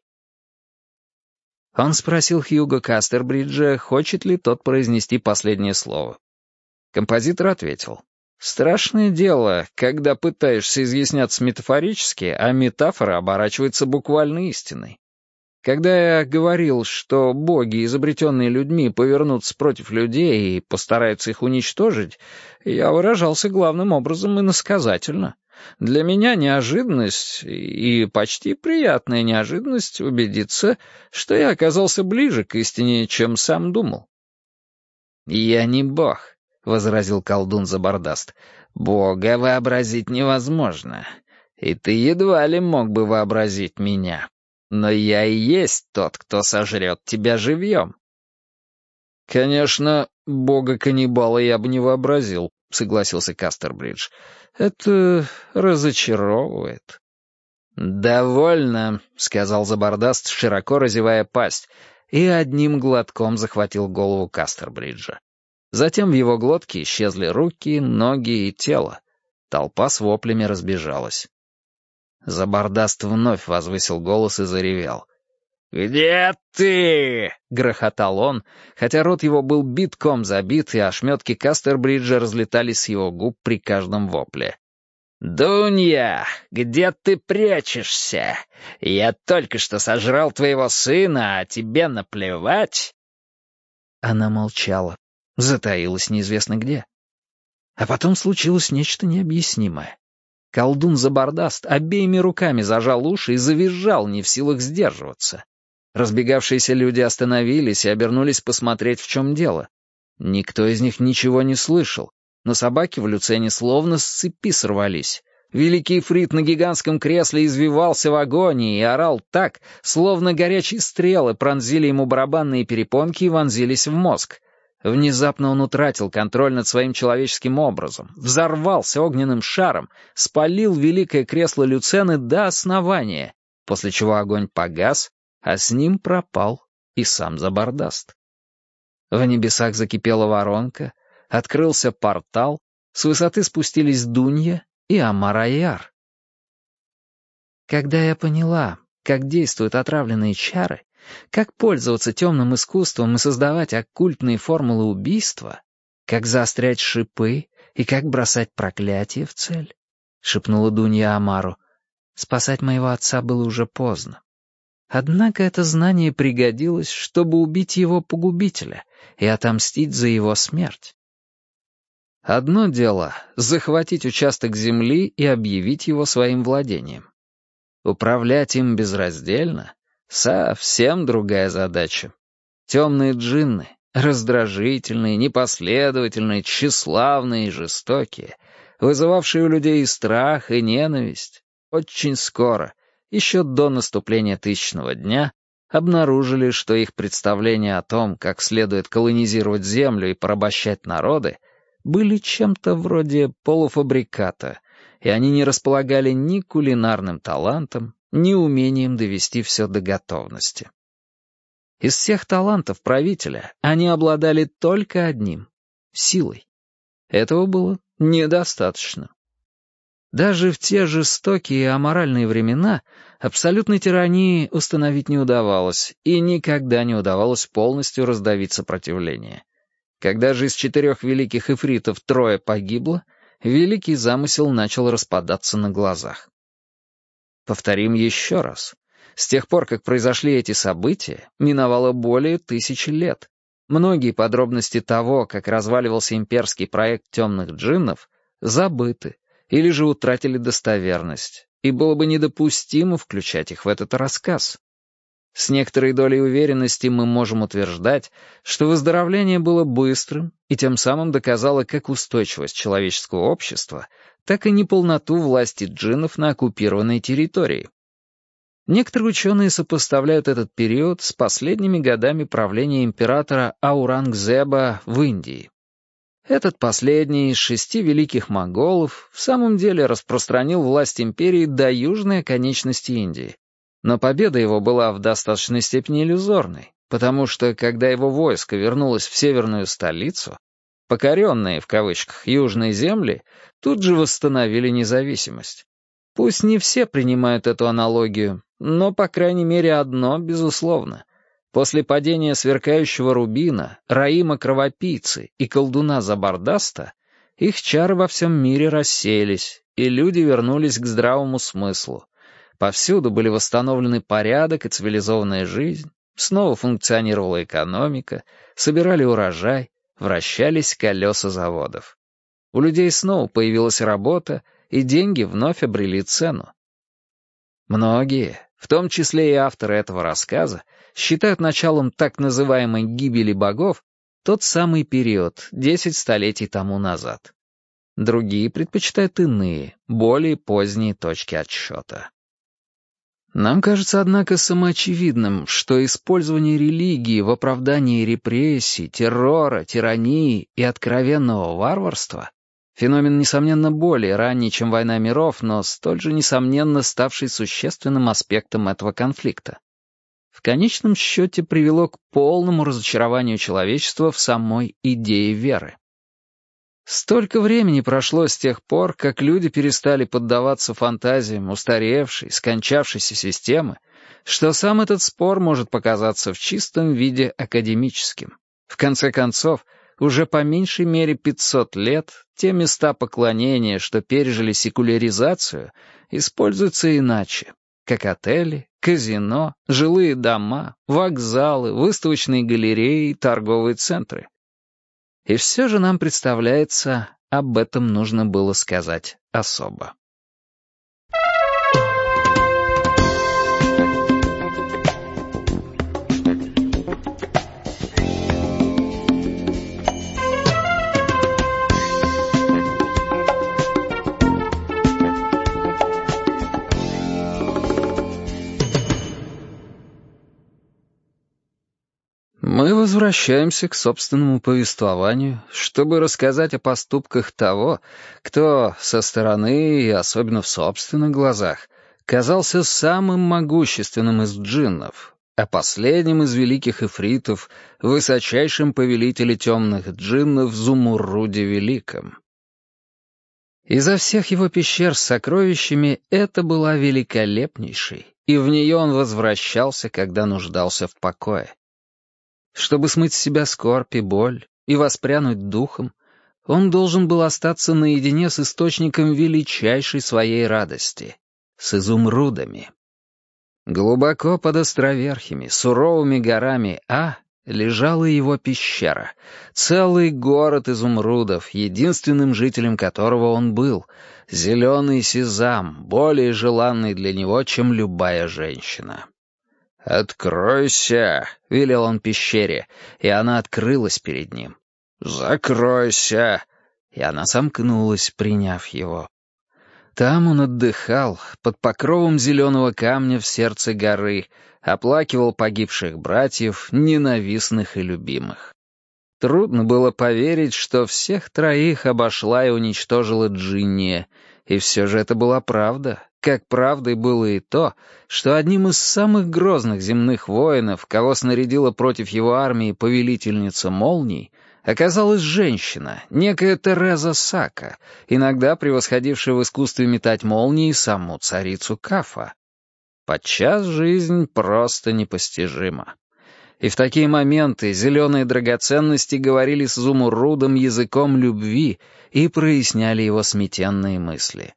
Он спросил Хьюго Кастербриджа, хочет ли тот произнести последнее слово. Композитор ответил: «Страшное дело, когда пытаешься изъясняться метафорически, а метафора оборачивается буквальной истиной. Когда я говорил, что боги, изобретенные людьми, повернутся против людей и постараются их уничтожить, я выражался главным образом иносказательно. Для меня неожиданность и почти приятная неожиданность убедиться, что я оказался ближе к истине, чем сам думал». «Я не бог», — возразил колдун Забардаст. «Бога вообразить невозможно, и ты едва ли мог бы вообразить меня. Но я и есть тот, кто сожрет тебя живьем». «Конечно, бога-каннибала я бы не вообразил», — согласился Кастербридж. «Это разочаровывает». «Довольно», — сказал Забардаст, широко разевая пасть, и одним глотком захватил голову Кастербриджа. Затем в его глотке исчезли руки, ноги и тело. Толпа с воплями разбежалась. Забардаст вновь возвысил голос и заревел. «Где ты?» — грохотал он, хотя рот его был битком забит, и ошметки Кастербриджа разлетались с его губ при каждом вопле. «Дунья, где ты прячешься? Я только что сожрал твоего сына, а тебе наплевать?» Она молчала, затаилась неизвестно где. А потом случилось нечто необъяснимое. Колдун Забардаст обеими руками зажал уши и завизжал, не в силах сдерживаться. Разбегавшиеся люди остановились и обернулись посмотреть, в чем дело. Никто из них ничего не слышал, но собаки в Люцене словно с цепи сорвались. Великий Ифрит на гигантском кресле извивался в агонии и орал так, словно горячие стрелы пронзили ему барабанные перепонки и вонзились в мозг. Внезапно он утратил контроль над своим человеческим образом, взорвался огненным шаром, спалил великое кресло Люцены до основания, после чего огонь погас, а с ним пропал и сам Забардаст. В небесах закипела воронка, открылся портал, с высоты спустились Дунья и Амар-Аяр. Когда я поняла, как действуют отравленные чары, как пользоваться темным искусством и создавать оккультные формулы убийства, как заострять шипы и как бросать проклятие в цель, — шепнула Дунья Амару, — спасать моего отца было уже поздно. Однако это знание пригодилось, чтобы убить его погубителя и отомстить за его смерть. Одно дело — захватить участок земли и объявить его своим владением. Управлять им безраздельно — совсем другая задача. Темные джинны, раздражительные, непоследовательные, тщеславные и жестокие, вызывавшие у людей и страх, и ненависть, очень скоро, еще до наступления тысячного дня, обнаружили, что их представления о том, как следует колонизировать землю и порабощать народы, были чем-то вроде полуфабриката, и они не располагали ни кулинарным талантом, ни умением довести все до готовности. Из всех талантов правителя они обладали только одним — силой. Этого было недостаточно. Даже в те жестокие и аморальные времена абсолютной тирании установить не удавалось, и никогда не удавалось полностью раздавить сопротивление. Когда же из четырех великих эфритов трое погибло, великий замысел начал распадаться на глазах. Повторим еще раз. С тех пор, как произошли эти события, миновало более тысячи лет. Многие подробности того, как разваливался имперский проект темных джиннов, забыты или же утратили достоверность, и было бы недопустимо включать их в этот рассказ. С некоторой долей уверенности мы можем утверждать, что выздоровление было быстрым и тем самым доказало как устойчивость человеческого общества, так и неполноту власти джиннов на оккупированной территории. Некоторые ученые сопоставляют этот период с последними годами правления императора Аурангзеба в Индии. Этот последний из шести великих монголов в самом деле распространил власть империи до южной оконечности Индии. Но победа его была в достаточной степени иллюзорной, потому что, когда его войско вернулось в северную столицу, покоренные, в кавычках, южные земли тут же восстановили независимость. Пусть не все принимают эту аналогию, но, по крайней мере, одно безусловно. После падения сверкающего рубина, Раима Кровопийцы и колдуна Забардаста их чары во всем мире рассеялись, и люди вернулись к здравому смыслу. Повсюду были восстановлены порядок и цивилизованная жизнь, снова функционировала экономика, собирали урожай, вращались колеса заводов. У людей снова появилась работа, и деньги вновь обрели цену. Многие, в том числе и авторы этого рассказа, считают началом так называемой гибели богов тот самый период, десять столетий тому назад. Другие предпочитают иные, более поздние точки отсчета. Нам кажется, однако, самоочевидным, что использование религии в оправдании репрессий, террора, тирании и откровенного варварства — феномен, несомненно, более ранний, чем война миров, но столь же, несомненно, ставший существенным аспектом этого конфликта. В конечном счете привело к полному разочарованию человечества в самой идее веры. Столько времени прошло с тех пор, как люди перестали поддаваться фантазиям устаревшей, скончавшейся системы, что сам этот спор может показаться в чистом виде академическим. В конце концов, уже по меньшей мере пятьсот лет те места поклонения, что пережили секуляризацию, используются иначе, как отели, казино, жилые дома, вокзалы, выставочные галереи и торговые центры. И все же нам представляется, об этом нужно было сказать особо. Мы возвращаемся к собственному повествованию, чтобы рассказать о поступках того, кто со стороны и особенно в собственных глазах казался самым могущественным из джиннов, а последним из великих эфритов, высочайшим повелителем темных джиннов Зумурруде Великом. Изо всех его пещер с сокровищами это была великолепнейшей, и в нее он возвращался, когда нуждался в покое. Чтобы смыть с себя скорбь и боль и воспрянуть духом, он должен был остаться наедине с источником величайшей своей радости — с изумрудами. Глубоко под островерхими, суровыми горами А лежала его пещера, целый город изумрудов, единственным жителем которого он был, зеленый сезам, более желанный для него, чем любая женщина. «Откройся!» — велел он пещере, и она открылась перед ним. «Закройся!» — и она сомкнулась, приняв его. Там он отдыхал, под покровом зеленого камня в сердце горы, оплакивал погибших братьев, ненавистных и любимых. Трудно было поверить, что всех троих обошла и уничтожила Джинния, и все же это была правда, как правдой было и то, что одним из самых грозных земных воинов, кого снарядила против его армии повелительница молний, оказалась женщина, некая Тереза Сака, иногда превосходившая в искусстве метать молнии саму царицу Кафа. Подчас жизнь просто непостижима. И в такие моменты зеленые драгоценности говорили с изумрудом языком любви и проясняли его сметенные мысли.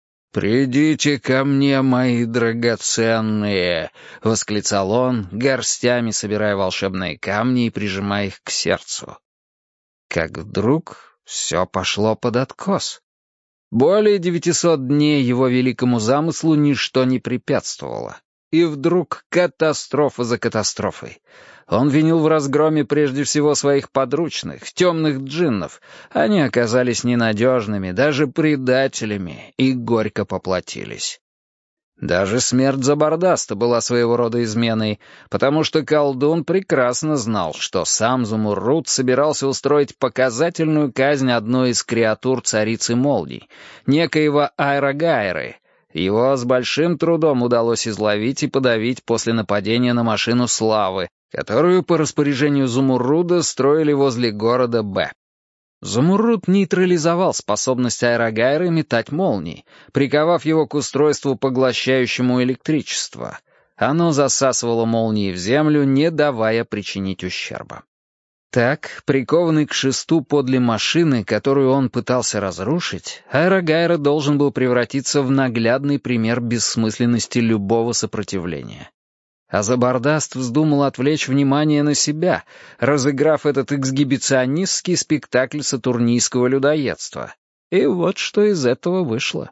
«Придите ко мне, мои драгоценные!» — восклицал он, горстями собирая волшебные камни и прижимая их к сердцу. Как вдруг все пошло под откос. Более девятисот дней его великому замыслу ничто не препятствовало. И вдруг катастрофа за катастрофой. Он винил в разгроме прежде всего своих подручных, темных джиннов. Они оказались ненадежными, даже предателями, и горько поплатились. Даже смерть Забардаста была своего рода изменой, потому что колдун прекрасно знал, что сам Зумуррут собирался устроить показательную казнь одной из креатур царицы молний, некоего Айрагайры. Его с большим трудом удалось изловить и подавить после нападения на машину славы, которую по распоряжению Зумурруда строили возле города Б. Зумуррут нейтрализовал способность Айрагайры метать молнии, приковав его к устройству, поглощающему электричество. Оно засасывало молнии в землю, не давая причинить ущерба. Так, прикованный к шесту подле машины, которую он пытался разрушить, Айрагайра должен был превратиться в наглядный пример бессмысленности любого сопротивления. А Забардаст вздумал отвлечь внимание на себя, разыграв этот эксгибиционистский спектакль сатурнийского людоедства. И вот что из этого вышло.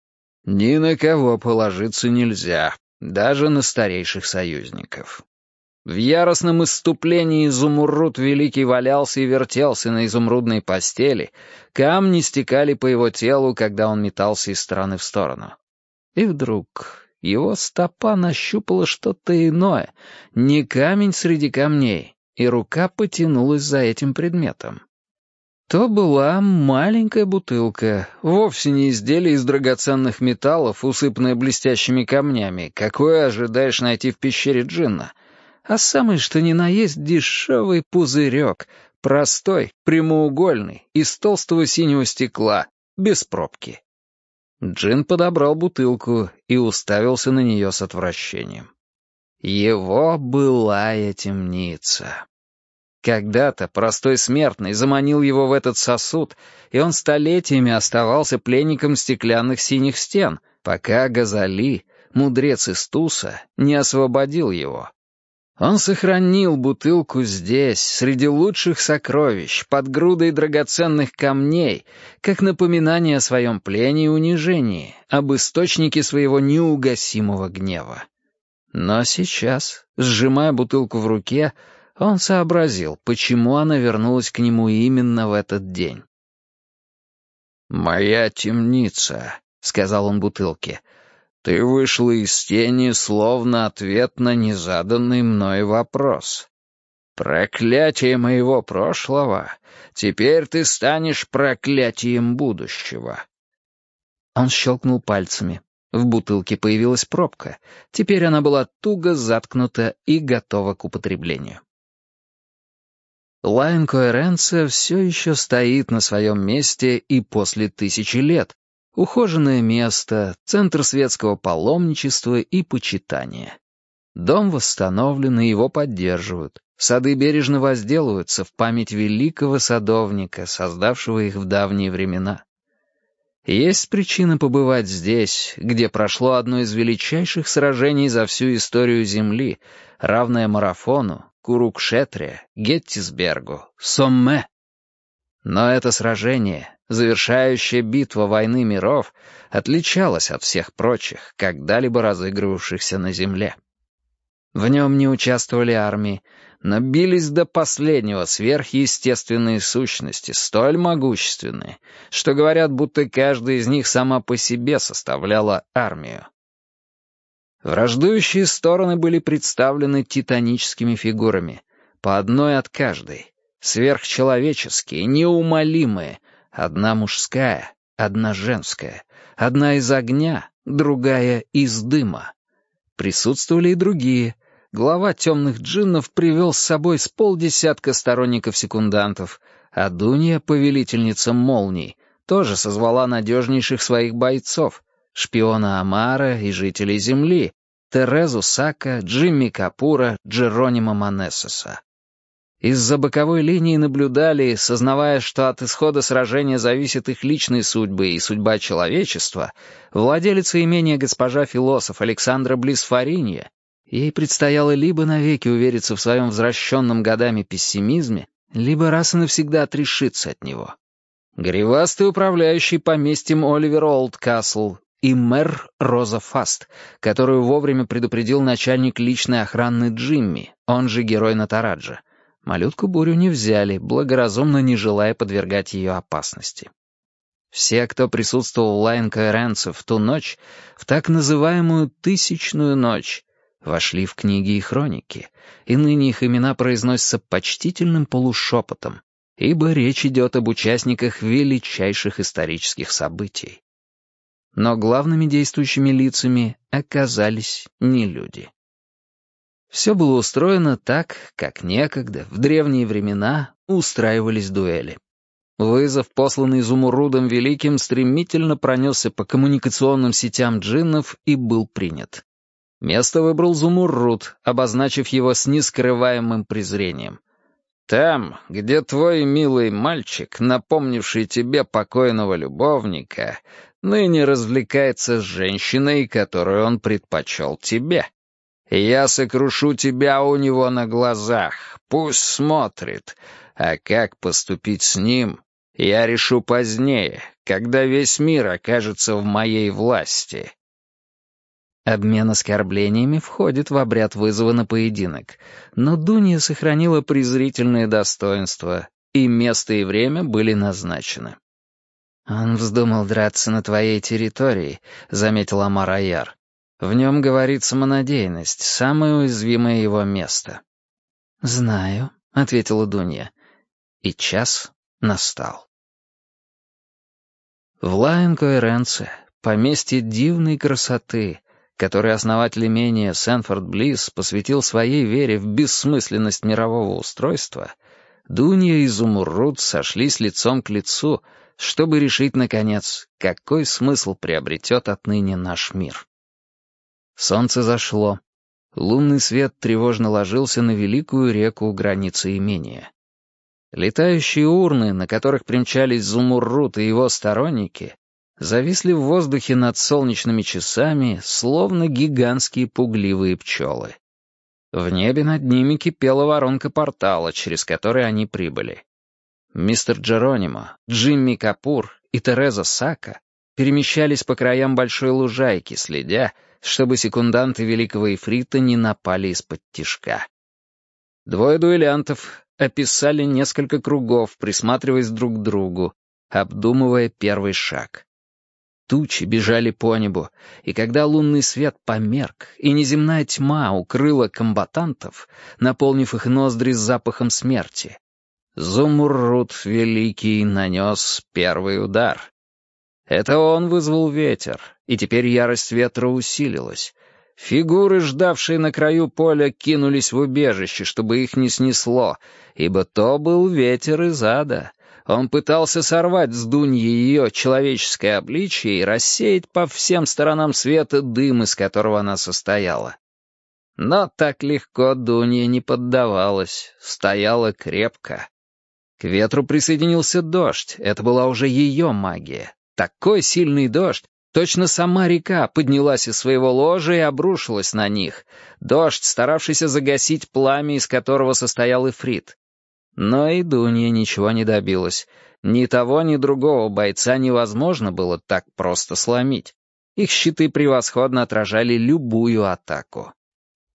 Ни на кого положиться нельзя, даже на старейших союзников. В яростном исступлении Изумруд Великий валялся и вертелся на изумрудной постели, камни стекали по его телу, когда он метался из стороны в сторону. И вдруг его стопа нащупала что-то иное, не камень среди камней, и рука потянулась за этим предметом. То была маленькая бутылка, вовсе не изделие из драгоценных металлов, усыпанное блестящими камнями, какое ожидаешь найти в пещере джинна, а самый что ни на есть дешевый пузырек, простой, прямоугольный, из толстого синего стекла, без пробки. Джин подобрал бутылку и уставился на нее с отвращением. Его былая темница. Когда-то простой смертный заманил его в этот сосуд, и он столетиями оставался пленником стеклянных синих стен, пока Газали, мудрец из Туса, не освободил его. Он сохранил бутылку здесь, среди лучших сокровищ, под грудой драгоценных камней, как напоминание о своем плене и унижении, об источнике своего неугасимого гнева. Но сейчас, сжимая бутылку в руке, он сообразил, почему она вернулась к нему именно в этот день. «Моя темница», — сказал он бутылке, — «ты вышла из тени, словно ответ на незаданный мной вопрос. Проклятие моего прошлого, теперь ты станешь проклятием будущего». Он щелкнул пальцами. В бутылке появилась пробка. Теперь она была туго заткнута и готова к употреблению. Лайн Коэренция все еще стоит на своем месте и после тысячи лет. Ухоженное место, центр светского паломничества и почитания. Дом восстановлен и его поддерживают. Сады бережно возделываются в память великого садовника, создавшего их в давние времена. Есть причина побывать здесь, где прошло одно из величайших сражений за всю историю Земли, равное марафону, Курукшетре, Геттисбергу, Сомме. Но это сражение, завершающая битва войны миров, отличалась от всех прочих, когда-либо разыгрывавшихся на Земле. В нем не участвовали армии, но бились до последнего сверхъестественные сущности, столь могущественные, что говорят, будто каждая из них сама по себе составляла армию. Враждующие стороны были представлены титаническими фигурами, по одной от каждой, сверхчеловеческие, неумолимые, одна мужская, одна женская, одна из огня, другая из дыма. Присутствовали и другие. Глава темных джиннов привел с собой с полдесятка сторонников-секундантов, а Дунья, повелительница молний, тоже созвала надежнейших своих бойцов, шпиона Амара и жителей Земли, Терезу Сака, Джимми Капура, Джеронима Манессеса. Из-за боковой линии наблюдали, сознавая, что от исхода сражения зависят их личные судьбы и судьба человечества, владелица имения госпожа философ Александра Блисфаринья. Ей предстояло либо навеки увериться в своем возвращенном годами пессимизме, либо раз и навсегда отрешиться от него. Гривастый управляющий поместьем Оливер Олдкасл и мэр Роза Фаст, которую вовремя предупредил начальник личной охраны Джимми, он же герой Натараджа. Малютку Бурю не взяли, благоразумно не желая подвергать ее опасности. Все, кто присутствовал в Лайн-Коэренце в ту ночь, в так называемую «тысячную ночь», вошли в книги и хроники, и ныне их имена произносятся почтительным полушепотом, ибо речь идет об участниках величайших исторических событий. Но главными действующими лицами оказались не люди. Все было устроено так, как некогда, в древние времена, устраивались дуэли. Вызов, посланный Изумрудом Великим, стремительно пронесся по коммуникационным сетям джиннов и был принят. Место выбрал Зумурруд, обозначив его с нескрываемым презрением. «Там, где твой милый мальчик, напомнивший тебе покойного любовника, ныне развлекается с женщиной, которую он предпочел тебе. Я сокрушу тебя у него на глазах, пусть смотрит, а как поступить с ним, я решу позднее, когда весь мир окажется в моей власти». Обмен оскорблениями входит в обряд вызова на поединок, но Дунья сохранила презрительное достоинство, и место и время были назначены. «Он вздумал драться на твоей территории», — заметил Амар Аяр. «В нем говорит самонадеянность, самое уязвимое его место». «Знаю», — ответила Дунья. И час настал. В Лайн-Коэренце, поместье дивной красоты, который основатель имения Сенфорд Блисс посвятил своей вере в бессмысленность мирового устройства, Дунья и Изумруд сошлись лицом к лицу, чтобы решить, наконец, какой смысл приобретет отныне наш мир. Солнце зашло. Лунный свет тревожно ложился на великую реку у границы имения. Летающие урны, на которых примчались Зумуррут и его сторонники, зависли в воздухе над солнечными часами, словно гигантские пугливые пчелы. В небе над ними кипела воронка портала, через который они прибыли. Мистер Джеронимо, Джимми Капур и Тереза Сака перемещались по краям большой лужайки, следя, чтобы секунданты великого Ифрита не напали из-под тишка. Двое дуэлянтов описали несколько кругов, присматриваясь друг к другу, обдумывая первый шаг. Тучи бежали по небу, и когда лунный свет померк, и неземная тьма укрыла комбатантов, наполнив их ноздри запахом смерти, Зумуррут Великий нанес первый удар. Это он вызвал ветер, и теперь ярость ветра усилилась. Фигуры, ждавшие на краю поля, кинулись в убежище, чтобы их не снесло, ибо то был ветер из ада. Он пытался сорвать с Дуньи ее человеческое обличие и рассеять по всем сторонам света дым, из которого она состояла. Но так легко Дунья не поддавалась, стояла крепко. К ветру присоединился дождь, это была уже ее магия. Такой сильный дождь, точно сама река поднялась из своего ложа и обрушилась на них. Дождь, старавшийся загасить пламя, из которого состоял Ифрит. Но и Дунья ничего не добилась. Ни того, ни другого бойца невозможно было так просто сломить. Их щиты превосходно отражали любую атаку.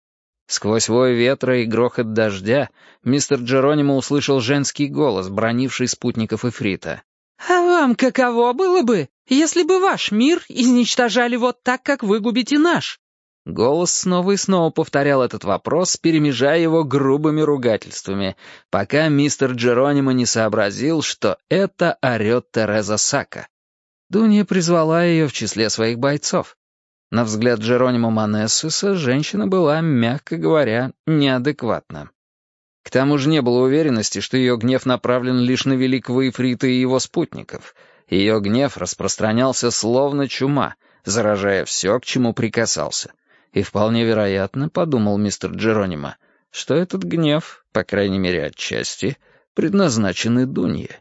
Сквозь вой ветра и грохот дождя мистер Джеронимо услышал женский голос, бранивший спутников Ифрита. «А вам каково было бы, если бы ваш мир изничтожали вот так, как вы губите наш?» Голос снова и снова повторял этот вопрос, перемежая его грубыми ругательствами, пока мистер Джеронимо не сообразил, что это орет Тереза Сака. Дунья призвала ее в числе своих бойцов. На взгляд Джеронимо Манессеса женщина была, мягко говоря, неадекватна. К тому же не было уверенности, что ее гнев направлен лишь на великого Ифрита и его спутников. Ее гнев распространялся словно чума, заражая все, к чему прикасался. И вполне вероятно, подумал мистер Джеронимо, что этот гнев, по крайней мере отчасти, предназначен и Дунье.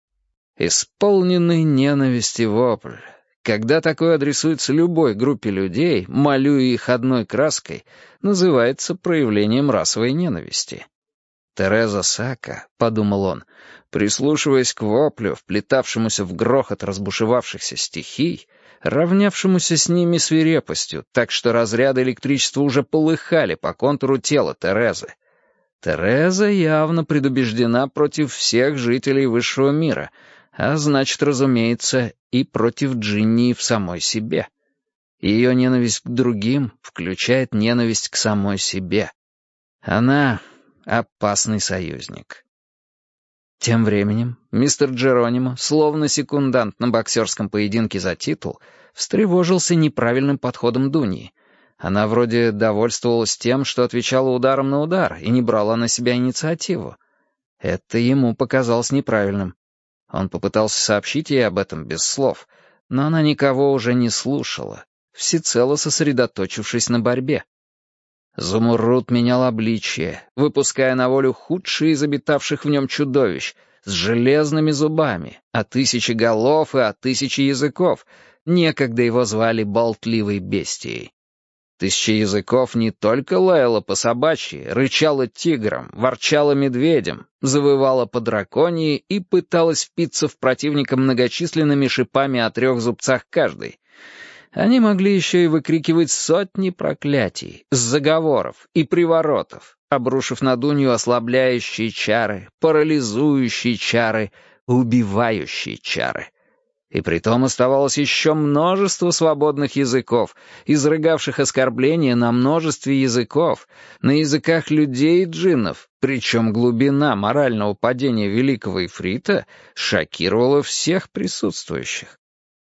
Исполненный ненависти вопль. Когда такое адресуется любой группе людей, малюя их одной краской, называется проявлением расовой ненависти. «Тереза Сака», — подумал он, прислушиваясь к воплю, вплетавшемуся в грохот разбушевавшихся стихий, равнявшемуся с ними свирепостью, так что разряды электричества уже полыхали по контуру тела Терезы. Тереза явно предубеждена против всех жителей высшего мира, а значит, разумеется, и против Джинни в самой себе. Ее ненависть к другим включает ненависть к самой себе. Она — опасный союзник. Тем временем мистер Джеронимо, словно секундант на боксерском поединке за титул, встревожился неправильным подходом Дуньи. Она вроде довольствовалась тем, что отвечала ударом на удар и не брала на себя инициативу. Это ему показалось неправильным. Он попытался сообщить ей об этом без слов, но она никого уже не слушала, всецело сосредоточившись на борьбе. Зумуррут менял обличье, выпуская на волю худшие из обитавших в нем чудовищ, с железными зубами, о тысячи голов и о тысячи языков. Некогда его звали болтливой бестией. Тысяча языков не только лаяла по-собачьи, рычала тигром, ворчала медведем, завывала по драконьи и пыталась впиться в противника многочисленными шипами о трех зубцах каждый. Они могли еще и выкрикивать сотни проклятий, заговоров и приворотов, обрушив на Дунью ослабляющие чары, парализующие чары, убивающие чары. И притом оставалось еще множество свободных языков, изрыгавших оскорбления на множестве языков, на языках людей и джиннов, причем глубина морального падения великого Ифрита шокировала всех присутствующих.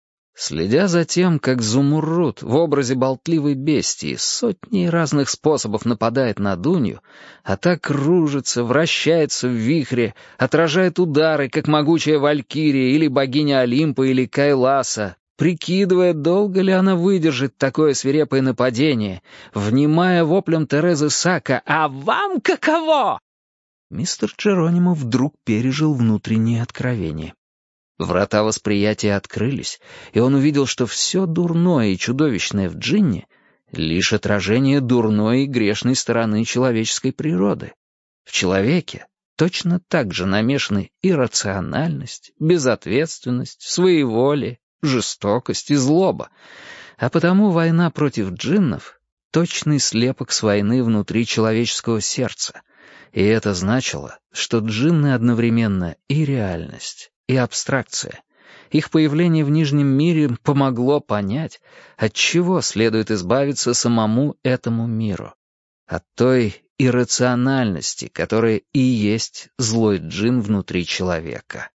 Следя за тем, как Зумуррут в образе болтливой бестии сотней разных способов нападает на Дунью, а так кружится, вращается в вихре, отражает удары, как могучая Валькирия или богиня Олимпа или Кайласа, прикидывая, долго ли она выдержит такое свирепое нападение, внимая воплям Терезы Сака «А вам каково?», мистер Джеронимо вдруг пережил внутреннее откровение. Врата восприятия открылись, и он увидел, что все дурное и чудовищное в Джинне — лишь отражение дурной и грешной стороны человеческой природы. В человеке точно так же намешаны иррациональность, безответственность, своеволие, жестокость и злоба, а потому война против джиннов — точный слепок с войны внутри человеческого сердца, и это значило, что джинны одновременно и реальность, и абстракция. Их появление в Нижнем мире помогло понять, от чего следует избавиться самому этому миру. От той иррациональности, которая и есть злой джин внутри человека.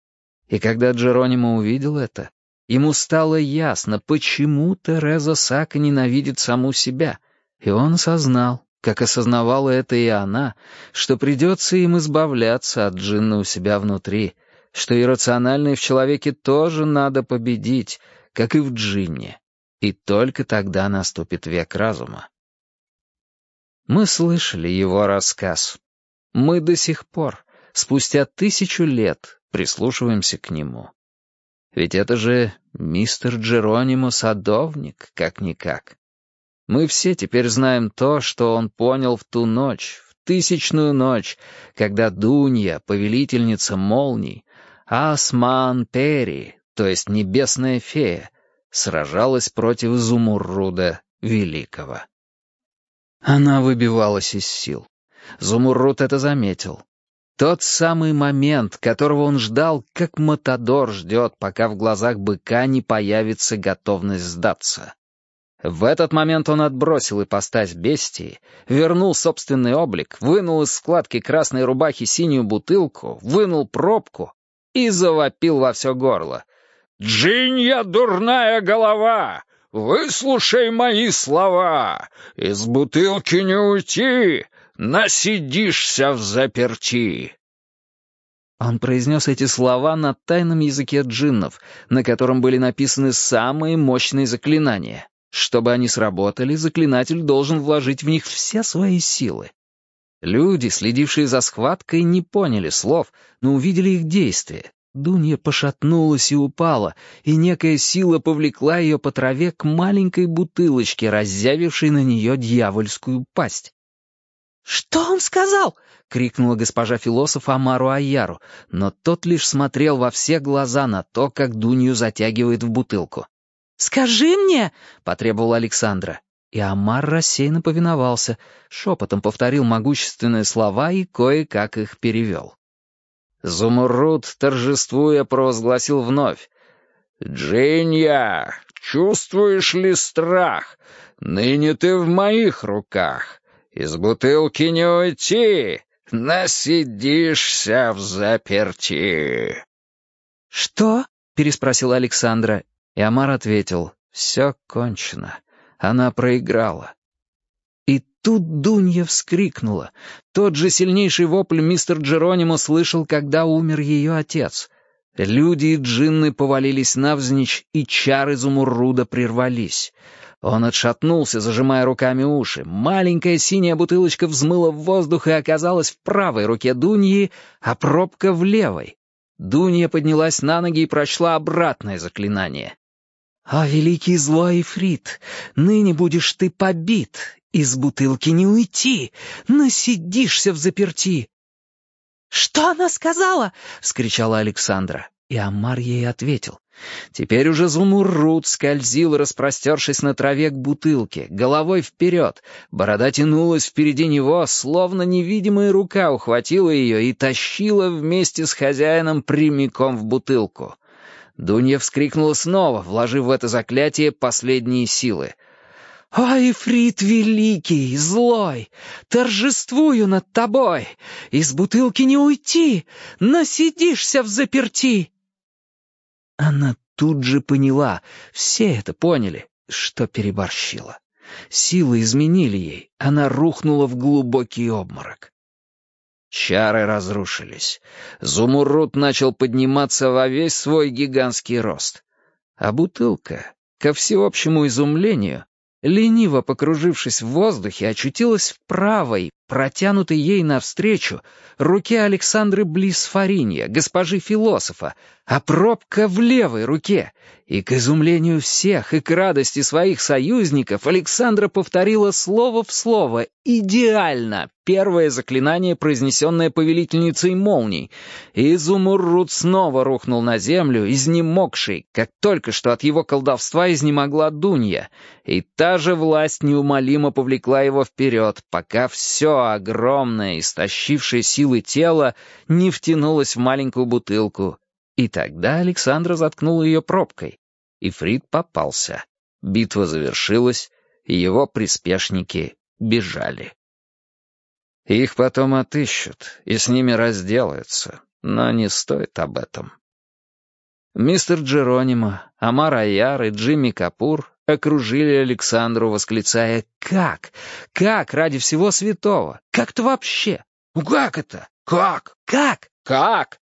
И когда Джеронимо увидел это, ему стало ясно, почему Тереза Сака ненавидит саму себя, и он осознал, как осознавала это и она, что придется им избавляться от джинна у себя внутри, что иррациональное в человеке тоже надо победить, как и в джинне, и только тогда наступит век разума. Мы слышали его рассказ. Мы до сих пор, спустя тысячу лет, прислушиваемся к нему. Ведь это же мистер Джеронимо Садовник, как-никак. Мы все теперь знаем то, что он понял в ту ночь, в тысячную ночь, когда Дунья, повелительница молний, Асман Пери, то есть небесная фея, сражалась против Зумурруда Великого. Она выбивалась из сил. Зумуррут это заметил. Тот самый момент, которого он ждал, как матадор ждет, пока в глазах быка не появится готовность сдаться. В этот момент он отбросил ипостась бестии, вернул собственный облик, вынул из складки красной рубахи синюю бутылку, вынул пробку и завопил во все горло. «Джинья, дурная голова! Выслушай мои слова! Из бутылки не уйти! Насидишься взаперти!» Он произнес эти слова на тайном языке джиннов, на котором были написаны самые мощные заклинания. Чтобы они сработали, заклинатель должен вложить в них все свои силы. Люди, следившие за схваткой, не поняли слов, но увидели их действие. Дунья пошатнулась и упала, и некая сила повлекла ее по траве к маленькой бутылочке, разъявившей на нее дьявольскую пасть. «Что он сказал?» — крикнула госпожа философ Амару Айяру, но тот лишь смотрел во все глаза на то, как Дунью затягивает в бутылку. «Скажи мне!» — потребовала Александра. И Амар рассеянно повиновался, шепотом повторил могущественные слова и кое-как их перевел. Зумуррут, торжествуя, провозгласил вновь. «Джинья, чувствуешь ли страх? Ныне ты в моих руках. Из бутылки не уйти, насидишься взаперти». «Что?» — переспросила Александра, и Амар ответил: «Все кончено. Она проиграла». И тут Дунья вскрикнула. Тот же сильнейший вопль мистер Джеронимо слышал, когда умер ее отец. Люди и джинны повалились навзничь, и чары Зумурруда прервались. Он отшатнулся, зажимая руками уши. Маленькая синяя бутылочка взмыла в воздух и оказалась в правой руке Дуньи, а пробка в левой. Дунья поднялась на ноги и прочла обратное заклинание. «О, великий злой Ифрит, ныне будешь ты побит, из бутылки не уйти, насидишься взаперти». «Что она сказала?» — вскричала Александра, и Амар ей ответил. Теперь уже Зумуррут скользил, распростершись на траве к бутылке, головой вперед. Борода тянулась впереди него, словно невидимая рука ухватила ее и тащила вместе с хозяином прямиком в бутылку. Дунья вскрикнула снова, вложив в это заклятие последние силы. «О, Ифрит великий, злой, торжествую над тобой! Из бутылки не уйти, насидишься взаперти!» Она тут же поняла, все это поняли, что переборщила. Силы изменили ей, она рухнула в глубокий обморок. Чары разрушились. Зумуррут начал подниматься во весь свой гигантский рост. А бутылка, ко всеобщему изумлению, лениво покружившись в воздухе, очутилась в правой, протянутой ей навстречу, руке Александры Блисфаринья, госпожи философа, а пробка в левой руке. И к изумлению всех, и к радости своих союзников Александра повторила слово в слово, идеально, первое заклинание, произнесенное повелительницей молний, и Зумуррут снова рухнул на землю, изнемогший, как только что от его колдовства изнемогла Дунья, и та же власть неумолимо повлекла его вперед, пока все огромное, истощившее силы тело не втянулось в маленькую бутылку. И тогда Александра заткнула ее пробкой. Ифрит попался. Битва завершилась, и его приспешники бежали. Их потом отыщут, и с ними разделаются, но не стоит об этом. Мистер Джеронимо, Амар Айяр и Джимми Капур окружили Александру, восклицая: «Как? Как ради всего святого? Как-то вообще? Ну как это? Как? Как? Как?»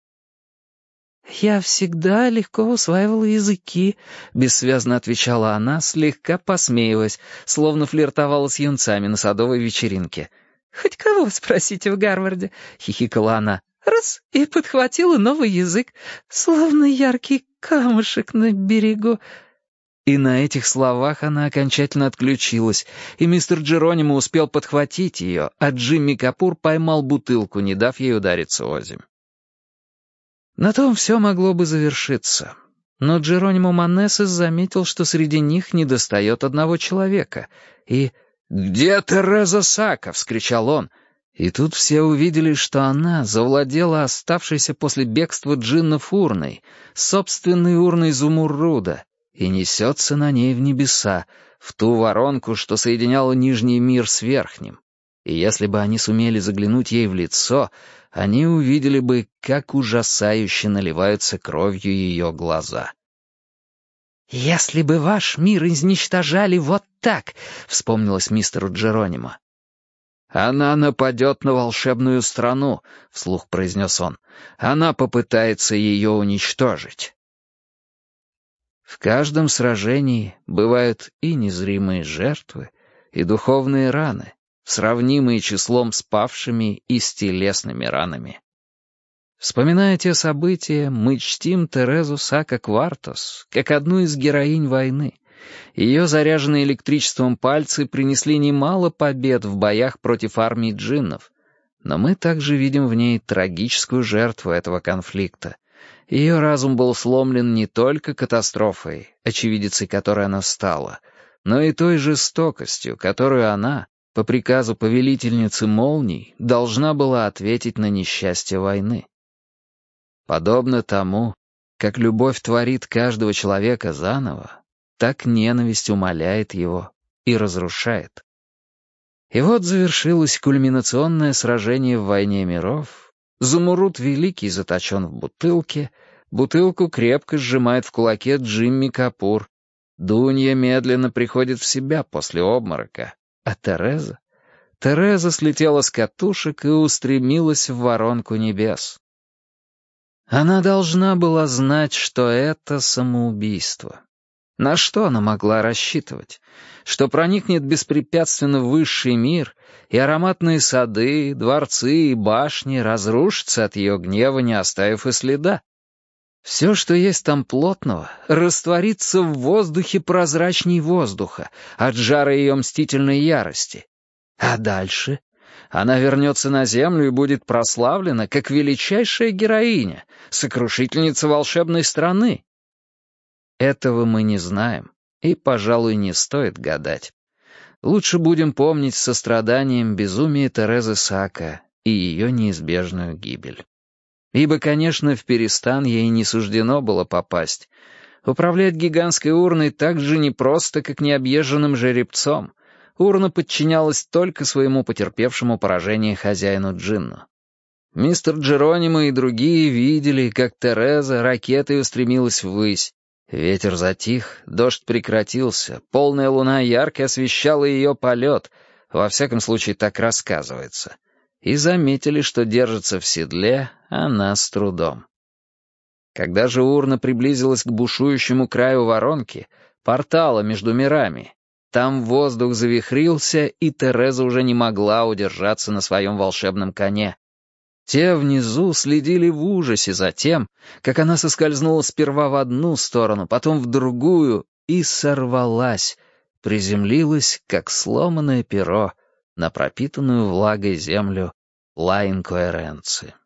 «Я всегда легко усваивала языки», — бессвязно отвечала она, слегка посмеиваясь, словно флиртовала с юнцами на садовой вечеринке. «Хоть кого спросите в Гарварде», — хихикала она. «Раз, и подхватила новый язык, словно яркий камушек на берегу». И на этих словах она окончательно отключилась, и мистер Джеронимо успел подхватить ее, а Джимми Капур поймал бутылку, не дав ей удариться озимь. На том все могло бы завершиться. Но Джеронимо Манесес заметил, что среди них недостает одного человека, и «Где Тереза Сака?» — вскричал он. И тут все увидели, что она завладела оставшейся после бегства джиннов урной, собственной урной Зумурруда, и несется на ней в небеса, в ту воронку, что соединяла Нижний мир с Верхним. И если бы они сумели заглянуть ей в лицо, они увидели бы, как ужасающе наливаются кровью ее глаза. «Если бы ваш мир изничтожали вот так», — вспомнилось мистеру Джеронимо. «Она нападет на волшебную страну», — вслух произнес он. «Она попытается ее уничтожить». В каждом сражении бывают и незримые жертвы, и духовные раны, сравнимые числом с павшими и с телесными ранами. Вспоминая те события, мы чтим Терезу Сака Квартос как одну из героинь войны. Ее заряженные электричеством пальцы принесли немало побед в боях против армии джиннов, но мы также видим в ней трагическую жертву этого конфликта. Ее разум был сломлен не только катастрофой, очевидицей которой она стала, но и той жестокостью, которую она, по приказу повелительницы молний, должна была ответить на несчастье войны. Подобно тому, как любовь творит каждого человека заново, так ненависть умаляет его и разрушает. И вот завершилось кульминационное сражение в войне миров. Зумурруд Великий заточен в бутылке, бутылку крепко сжимает в кулаке Джимми Капур. Дунья медленно приходит в себя после обморока, а Тереза? Тереза слетела с катушек и устремилась в воронку небес. Она должна была знать, что это самоубийство. На что она могла рассчитывать? Что проникнет беспрепятственно в высший мир, и ароматные сады, дворцы и башни разрушатся от ее гнева, не оставив и следа? Все, что есть там плотного, растворится в воздухе прозрачней воздуха от жара ее мстительной ярости. А дальше? Она вернется на землю и будет прославлена как величайшая героиня, сокрушительница волшебной страны. Этого мы не знаем, и, пожалуй, не стоит гадать. Лучше будем помнить с состраданием безумие Терезы Сака и ее неизбежную гибель. Ибо, конечно, в Перистан ей не суждено было попасть. Управлять гигантской урной так же непросто, как необъезженным жеребцом. Урна подчинялась только своему потерпевшему поражение хозяину Джинну. Мистер Джеронимо и другие видели, как Тереза ракетой устремилась ввысь. Ветер затих, дождь прекратился, полная луна ярко освещала ее полет, во всяком случае так рассказывается, и заметили, что держится в седле она с трудом. Когда же урна приблизилась к бушующему краю воронки, портала между мирами, там воздух завихрился, и Тереза уже не могла удержаться на своем волшебном коне. Те внизу следили в ужасе за тем, как она соскользнула сперва в одну сторону, потом в другую и сорвалась, приземлилась, как сломанное перо, на пропитанную влагой землю Ла-Инкоэренции.